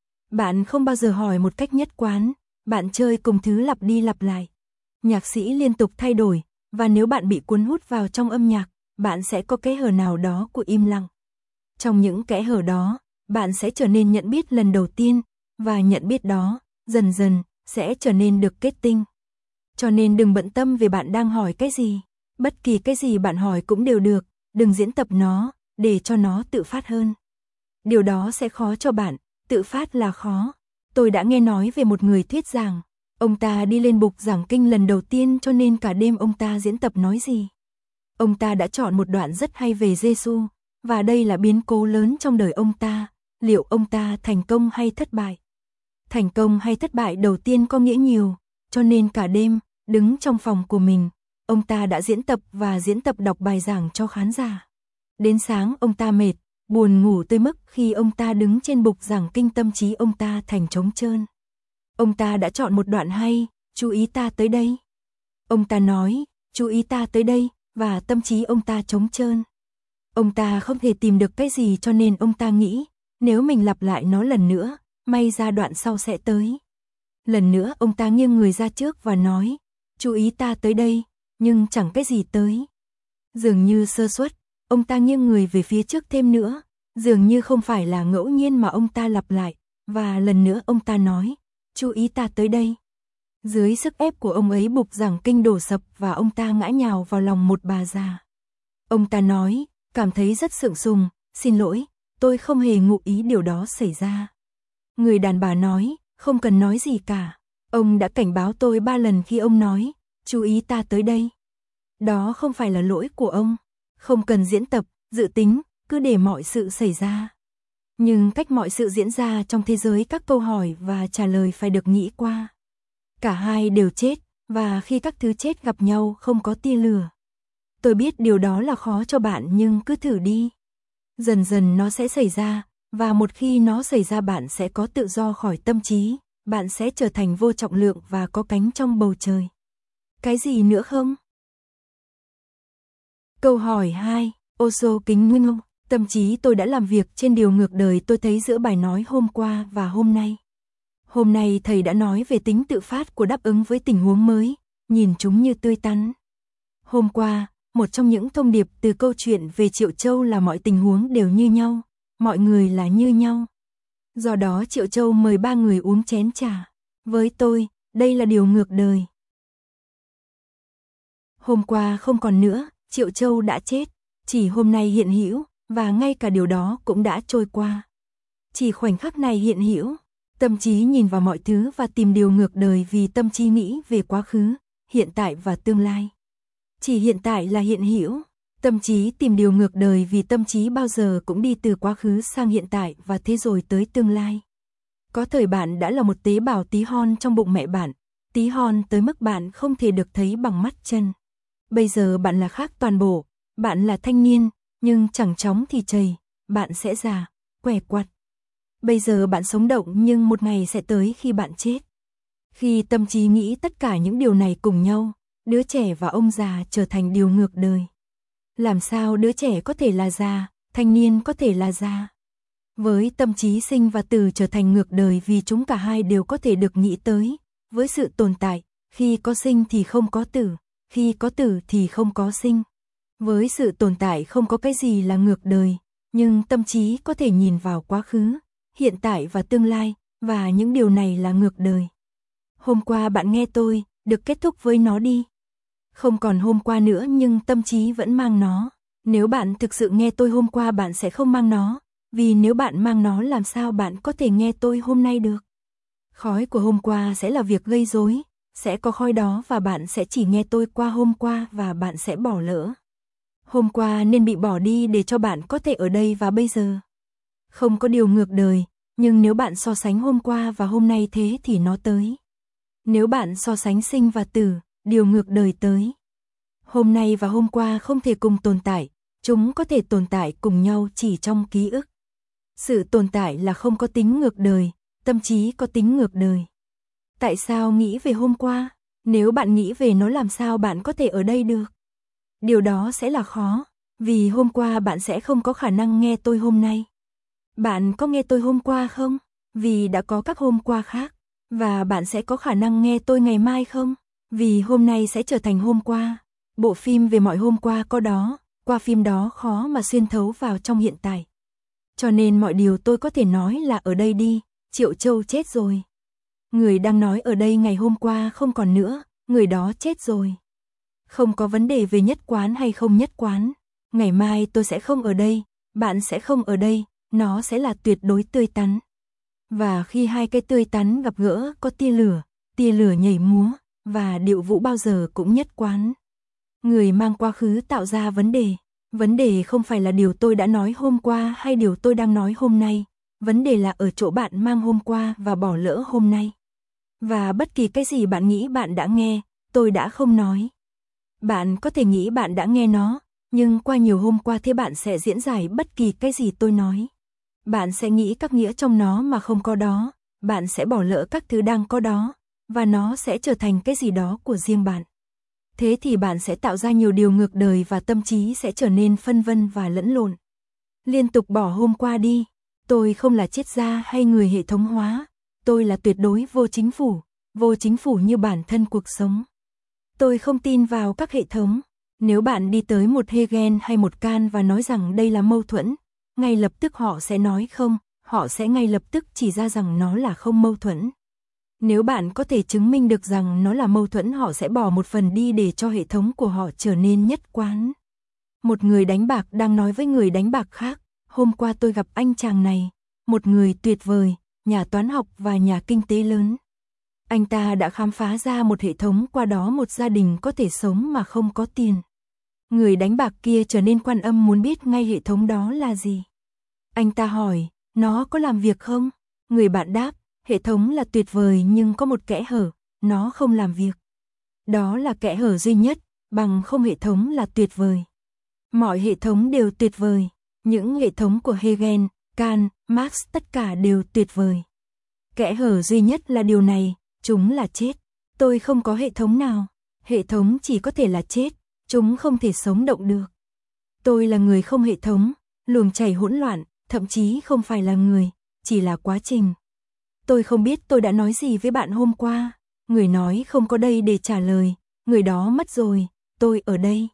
Bạn không bao giờ hỏi một cách nhất quán, bạn chơi cùng thứ lặp đi lặp lại. Nhạc sĩ liên tục thay đổi, và nếu bạn bị cuốn hút vào trong âm nhạc, bạn sẽ có kẽ hở nào đó của im lặng. Trong những kẽ hở đó, bạn sẽ trở nên nhận biết lần đầu tiên, và nhận biết đó, dần dần, sẽ trở nên được kết tinh. Cho nên đừng bận tâm về bạn đang hỏi cái gì. Bất kỳ cái gì bạn hỏi cũng đều được, đừng diễn tập nó, để cho nó tự phát hơn. Điều đó sẽ khó cho bạn, tự phát là khó. Tôi đã nghe nói về một người thuyết giảng. Ông ta đi lên bục giảng kinh lần đầu tiên cho nên cả đêm ông ta diễn tập nói gì. Ông ta đã chọn một đoạn rất hay về Giêsu, và đây là biến cố lớn trong đời ông ta. Liệu ông ta thành công hay thất bại? Thành công hay thất bại đầu tiên có nghĩa nhiều, cho nên cả đêm, đứng trong phòng của mình, ông ta đã diễn tập và diễn tập đọc bài giảng cho khán giả. Đến sáng ông ta mệt, buồn ngủ tới mức khi ông ta đứng trên bục giảng kinh tâm trí ông ta thành trống trơn. Ông ta đã chọn một đoạn hay, chú ý ta tới đây. Ông ta nói, chú ý ta tới đây, và tâm trí ông ta trống trơn. Ông ta không thể tìm được cái gì cho nên ông ta nghĩ, nếu mình lặp lại nó lần nữa, may ra đoạn sau sẽ tới. Lần nữa ông ta nghiêng người ra trước và nói, chú ý ta tới đây, nhưng chẳng cái gì tới. Dường như sơ suất, ông ta nghiêng người về phía trước thêm nữa, dường như không phải là ngẫu nhiên mà ông ta lặp lại, và lần nữa ông ta nói, chú ý ta tới đây. Dưới sức ép của ông ấy bục giảng kinh đổ sập và ông ta ngã nhào vào lòng một bà già. Ông ta nói, cảm thấy rất sượng sùng, xin lỗi, tôi không hề ngụ ý điều đó xảy ra. Người đàn bà nói, không cần nói gì cả. Ông đã cảnh báo tôi ba lần khi ông nói, chú ý ta tới đây. Đó không phải là lỗi của ông. Không cần diễn tập, dự tính, cứ để mọi sự xảy ra. Nhưng cách mọi sự diễn ra trong thế giới các câu hỏi và trả lời phải được nghĩ qua. Cả hai đều chết, và khi các thứ chết gặp nhau không có tia lửa. Tôi biết điều đó là khó cho bạn nhưng cứ thử đi. Dần dần nó sẽ xảy ra, và một khi nó xảy ra bạn sẽ có tự do khỏi tâm trí, bạn sẽ trở thành vô trọng lượng và có cánh trong bầu trời. Cái gì nữa không? Câu hỏi hai. Osho kính nguyên ông. Tâm trí tôi đã làm việc trên điều ngược đời tôi thấy giữa bài nói hôm qua và hôm nay. Hôm nay thầy đã nói về tính tự phát của đáp ứng với tình huống mới, nhìn chúng như tươi tắn. Hôm qua, một trong những thông điệp từ câu chuyện về Triệu Châu là mọi tình huống đều như nhau, mọi người là như nhau. Do đó Triệu Châu mời ba người uống chén trà. Với tôi, đây là điều ngược đời. Hôm qua không còn nữa, Triệu Châu đã chết, chỉ hôm nay hiện hữu, và ngay cả điều đó cũng đã trôi qua. Chỉ khoảnh khắc này hiện hữu, tâm trí nhìn vào mọi thứ và tìm điều ngược đời vì tâm trí nghĩ về quá khứ, hiện tại và tương lai. Chỉ hiện tại là hiện hữu, tâm trí tìm điều ngược đời vì tâm trí bao giờ cũng đi từ quá khứ sang hiện tại và thế rồi tới tương lai. Có thời bạn đã là một tế bào tí hon trong bụng mẹ bạn, tí hon tới mức bạn không thể được thấy bằng mắt chân. Bây giờ bạn là khác toàn bộ, bạn là thanh niên, nhưng chẳng chóng thì chầy, bạn sẽ già, què quặt. Bây giờ bạn sống động nhưng một ngày sẽ tới khi bạn chết. Khi tâm trí nghĩ tất cả những điều này cùng nhau, đứa trẻ và ông già trở thành điều ngược đời. Làm sao đứa trẻ có thể là già, thanh niên có thể là già? Với tâm trí sinh và tử trở thành ngược đời vì chúng cả hai đều có thể được nghĩ tới, với sự tồn tại, khi có sinh thì không có tử, khi có tử thì không có sinh. Với sự tồn tại không có cái gì là ngược đời, nhưng tâm trí có thể nhìn vào quá khứ, hiện tại và tương lai, và những điều này là ngược đời. Hôm qua bạn nghe tôi, được kết thúc với nó đi. Không còn hôm qua nữa nhưng tâm trí vẫn mang nó. Nếu bạn thực sự nghe tôi hôm qua bạn sẽ không mang nó, vì nếu bạn mang nó làm sao bạn có thể nghe tôi hôm nay được. Khói của hôm qua sẽ là việc gây rối, sẽ có khói đó và bạn sẽ chỉ nghe tôi qua hôm qua và bạn sẽ bỏ lỡ. Hôm qua nên bị bỏ đi để cho bạn có thể ở đây và bây giờ. Không có điều ngược đời, nhưng nếu bạn so sánh hôm qua và hôm nay thế thì nó tới. Nếu bạn so sánh sinh và tử, điều ngược đời tới. Hôm nay và hôm qua không thể cùng tồn tại, chúng có thể tồn tại cùng nhau chỉ trong ký ức. Sự tồn tại là không có tính ngược đời, tâm trí có tính ngược đời. Tại sao nghĩ về hôm qua? Nếu bạn nghĩ về nó làm sao bạn có thể ở đây được? Điều đó sẽ là khó, vì hôm qua bạn sẽ không có khả năng nghe tôi hôm nay. Bạn có nghe tôi hôm qua không? Vì đã có các hôm qua khác. Và bạn sẽ có khả năng nghe tôi ngày mai không? Vì hôm nay sẽ trở thành hôm qua. Bộ phim về mọi hôm qua có đó, qua phim đó khó mà xuyên thấu vào trong hiện tại. Cho nên mọi điều tôi có thể nói là ở đây đi, Triệu Châu chết rồi. Người đang nói ở đây ngày hôm qua không còn nữa, người đó chết rồi. Không có vấn đề về nhất quán hay không nhất quán. Ngày mai tôi sẽ không ở đây, bạn sẽ không ở đây, nó sẽ là tuyệt đối tươi tắn. Và khi hai cái tươi tắn gặp gỡ có tia lửa, tia lửa nhảy múa, và điệu vũ bao giờ cũng nhất quán. Người mang quá khứ tạo ra vấn đề. Vấn đề không phải là điều tôi đã nói hôm qua hay điều tôi đang nói hôm nay. Vấn đề là ở chỗ bạn mang hôm qua và bỏ lỡ hôm nay. Và bất kỳ cái gì bạn nghĩ bạn đã nghe, tôi đã không nói. Bạn có thể nghĩ bạn đã nghe nó, nhưng qua nhiều hôm qua thế bạn sẽ diễn giải bất kỳ cái gì tôi nói. Bạn sẽ nghĩ các nghĩa trong nó mà không có đó, bạn sẽ bỏ lỡ các thứ đang có đó, và nó sẽ trở thành cái gì đó của riêng bạn. Thế thì bạn sẽ tạo ra nhiều điều ngược đời và tâm trí sẽ trở nên phân vân và lẫn lộn. Liên tục bỏ hôm qua đi, tôi không là triết gia hay người hệ thống hóa, tôi là tuyệt đối vô chính phủ, vô chính phủ như bản thân cuộc sống. Tôi không tin vào các hệ thống. Nếu bạn đi tới một Hegel hay một Kant và nói rằng đây là mâu thuẫn, ngay lập tức họ sẽ nói không, họ sẽ ngay lập tức chỉ ra rằng nó là không mâu thuẫn. Nếu bạn có thể chứng minh được rằng nó là mâu thuẫn họ sẽ bỏ một phần đi để cho hệ thống của họ trở nên nhất quán. Một người đánh bạc đang nói với người đánh bạc khác, hôm qua tôi gặp anh chàng này, một người tuyệt vời, nhà toán học và nhà kinh tế lớn. Anh ta đã khám phá ra một hệ thống qua đó một gia đình có thể sống mà không có tiền. Người đánh bạc kia trở nên quan âm muốn biết ngay hệ thống đó là gì. Anh ta hỏi, nó có làm việc không? Người bạn đáp, hệ thống là tuyệt vời nhưng có một kẽ hở, nó không làm việc. Đó là kẽ hở duy nhất, bằng không hệ thống là tuyệt vời. Mọi hệ thống đều tuyệt vời, những hệ thống của Hegel, Kant, Marx tất cả đều tuyệt vời. Kẽ hở duy nhất là điều này, chúng là chết. Tôi không có hệ thống nào, hệ thống chỉ có thể là chết, chúng không thể sống động được. Tôi là người không hệ thống, luồng chảy hỗn loạn, thậm chí không phải là người, chỉ là quá trình. Tôi không biết tôi đã nói gì với bạn hôm qua, người nói không có đây để trả lời, người đó mất rồi, tôi ở đây.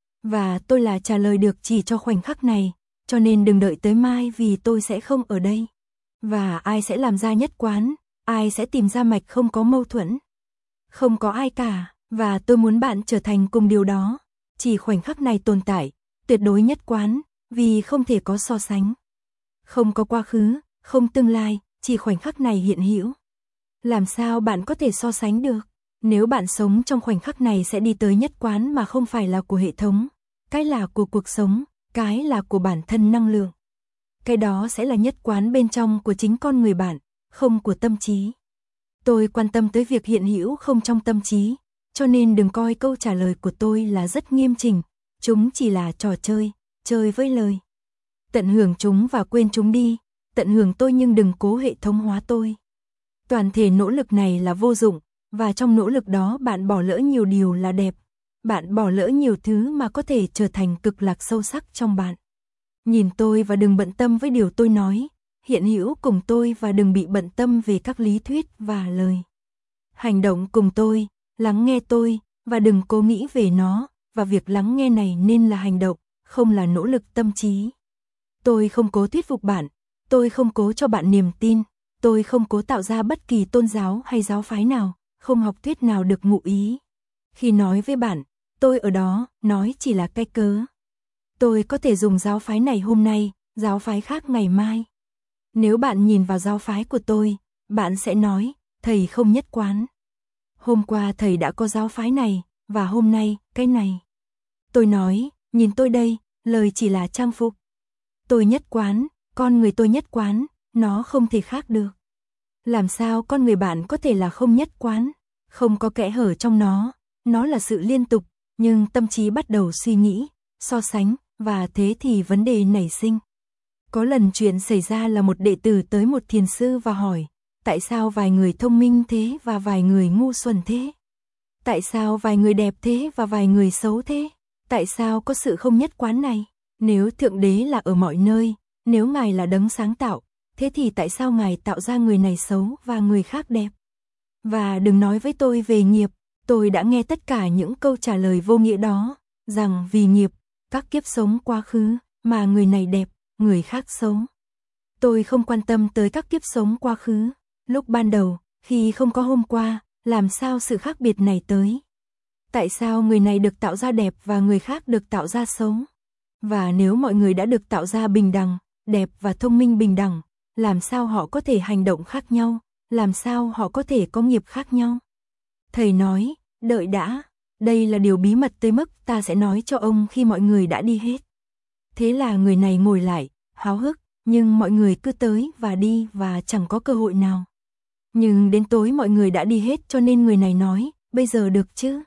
Và tôi là trả lời được chỉ cho khoảnh khắc này, cho nên đừng đợi tới mai vì tôi sẽ không ở đây. Và ai sẽ làm ra nhất quán, ai sẽ tìm ra mạch không có mâu thuẫn. Không có ai cả, và tôi muốn bạn trở thành cùng điều đó. Chỉ khoảnh khắc này tồn tại, tuyệt đối nhất quán, vì không thể có so sánh. Không có quá khứ, không tương lai, chỉ khoảnh khắc này hiện hữu. Làm sao bạn có thể so sánh được? Nếu bạn sống trong khoảnh khắc này sẽ đi tới nhất quán mà không phải là của hệ thống. Cái là của cuộc sống, cái là của bản thân năng lượng. Cái đó sẽ là nhất quán bên trong của chính con người bạn, không của tâm trí. Tôi quan tâm tới việc hiện hữu không trong tâm trí, cho nên đừng coi câu trả lời của tôi là rất nghiêm chỉnh, chúng chỉ là trò chơi, chơi với lời. Tận hưởng chúng và quên chúng đi, tận hưởng tôi nhưng đừng cố hệ thống hóa tôi. Toàn thể nỗ lực này là vô dụng, và trong nỗ lực đó bạn bỏ lỡ nhiều điều là đẹp. Bạn bỏ lỡ nhiều thứ mà có thể trở thành cực lạc sâu sắc trong bạn. Nhìn tôi và đừng bận tâm với điều tôi nói, hiện hữu cùng tôi và đừng bị bận tâm về các lý thuyết và lời. Hành động cùng tôi, lắng nghe tôi, và đừng cố nghĩ về nó, và việc lắng nghe này nên là hành động, không là nỗ lực tâm trí. Tôi không cố thuyết phục bạn, tôi không cố cho bạn niềm tin, tôi không cố tạo ra bất kỳ tôn giáo hay giáo phái nào, không học thuyết nào được ngụ ý. Khi nói với bạn, tôi ở đó, nói chỉ là cái cớ. Tôi có thể dùng giáo phái này hôm nay, giáo phái khác ngày mai. Nếu bạn nhìn vào giáo phái của tôi, bạn sẽ nói, thầy không nhất quán. Hôm qua thầy đã có giáo phái này, và hôm nay, cái này. Tôi nói, nhìn tôi đây, lời chỉ là trang phục. Tôi nhất quán, con người tôi nhất quán, nó không thể khác được. Làm sao con người bạn có thể là không nhất quán, không có kẽ hở trong nó, nó là sự liên tục, nhưng tâm trí bắt đầu suy nghĩ, so sánh, và thế thì vấn đề nảy sinh. Có lần chuyện xảy ra là một đệ tử tới một thiền sư và hỏi, tại sao vài người thông minh thế và vài người ngu xuẩn thế? Tại sao vài người đẹp thế và vài người xấu thế? Tại sao có sự không nhất quán này? Nếu Thượng Đế là ở mọi nơi, nếu Ngài là đấng sáng tạo, thế thì tại sao Ngài tạo ra người này xấu và người khác đẹp? Và đừng nói với tôi về nghiệp, tôi đã nghe tất cả những câu trả lời vô nghĩa đó, rằng vì nghiệp, các kiếp sống quá khứ, mà người này đẹp, người khác xấu. Tôi không quan tâm tới các kiếp sống quá khứ, lúc ban đầu, khi không có hôm qua, làm sao sự khác biệt này tới? Tại sao người này được tạo ra đẹp và người khác được tạo ra xấu? Và nếu mọi người đã được tạo ra bình đẳng, đẹp và thông minh bình đẳng, làm sao họ có thể hành động khác nhau? Làm sao họ có thể có nghiệp khác nhau? Thầy nói, đợi đã, đây là điều bí mật tới mức ta sẽ nói cho ông khi mọi người đã đi hết. Thế là người này ngồi lại, háo hức, nhưng mọi người cứ tới và đi và chẳng có cơ hội nào. Nhưng đến tối mọi người đã đi hết cho nên người này nói, bây giờ được chứ?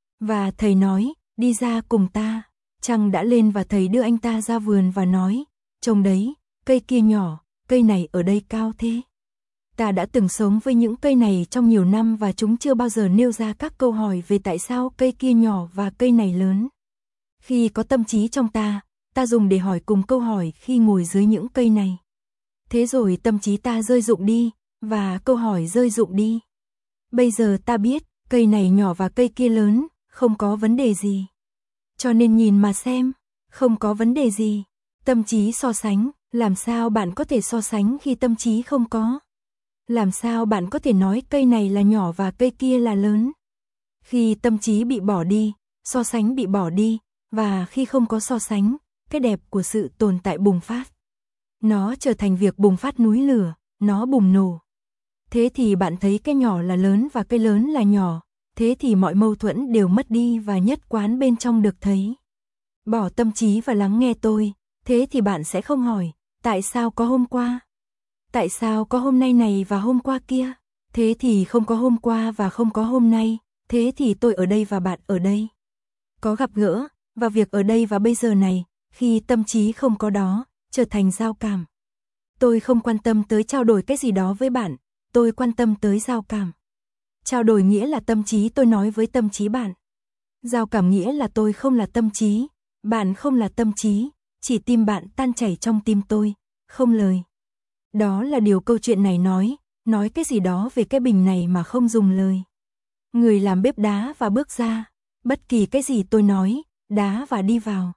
Và thầy nói, đi ra cùng ta. Trăng đã lên và thầy đưa anh ta ra vườn và nói, trông đấy, cây kia nhỏ, cây này ở đây cao thế. Ta đã từng sống với những cây này trong nhiều năm và chúng chưa bao giờ nêu ra các câu hỏi về tại sao cây kia nhỏ và cây này lớn. Khi có tâm trí trong ta, ta dùng để hỏi cùng câu hỏi khi ngồi dưới những cây này. Thế rồi tâm trí ta rơi rụng đi, và câu hỏi rơi rụng đi. Bây giờ ta biết, cây này nhỏ và cây kia lớn, không có vấn đề gì. Cho nên nhìn mà xem, không có vấn đề gì. Tâm trí so sánh, làm sao bạn có thể so sánh khi tâm trí không có? Làm sao bạn có thể nói cây này là nhỏ và cây kia là lớn? Khi tâm trí bị bỏ đi, so sánh bị bỏ đi, và khi không có so sánh, cái đẹp của sự tồn tại bùng phát. Nó trở thành việc bùng phát núi lửa, nó bùng nổ. Thế thì bạn thấy cái nhỏ là lớn và cái lớn là nhỏ, thế thì mọi mâu thuẫn đều mất đi và nhất quán bên trong được thấy. Bỏ tâm trí và lắng nghe tôi, thế thì bạn sẽ không hỏi, tại sao có hôm qua? Tại sao có hôm nay này và hôm qua kia? Thế thì không có hôm qua và không có hôm nay, thế thì tôi ở đây và bạn ở đây. Có gặp gỡ, và việc ở đây và bây giờ này, khi tâm trí không có đó, trở thành giao cảm. Tôi không quan tâm tới trao đổi cái gì đó với bạn, tôi quan tâm tới giao cảm. Trao đổi nghĩa là tâm trí tôi nói với tâm trí bạn. Giao cảm nghĩa là tôi không là tâm trí, bạn không là tâm trí, chỉ tim bạn tan chảy trong tim tôi, không lời. Đó là điều câu chuyện này nói, nói cái gì đó về cái bình này mà không dùng lời. Người làm bếp đá và bước ra, bất kỳ cái gì tôi nói, đá và đi vào.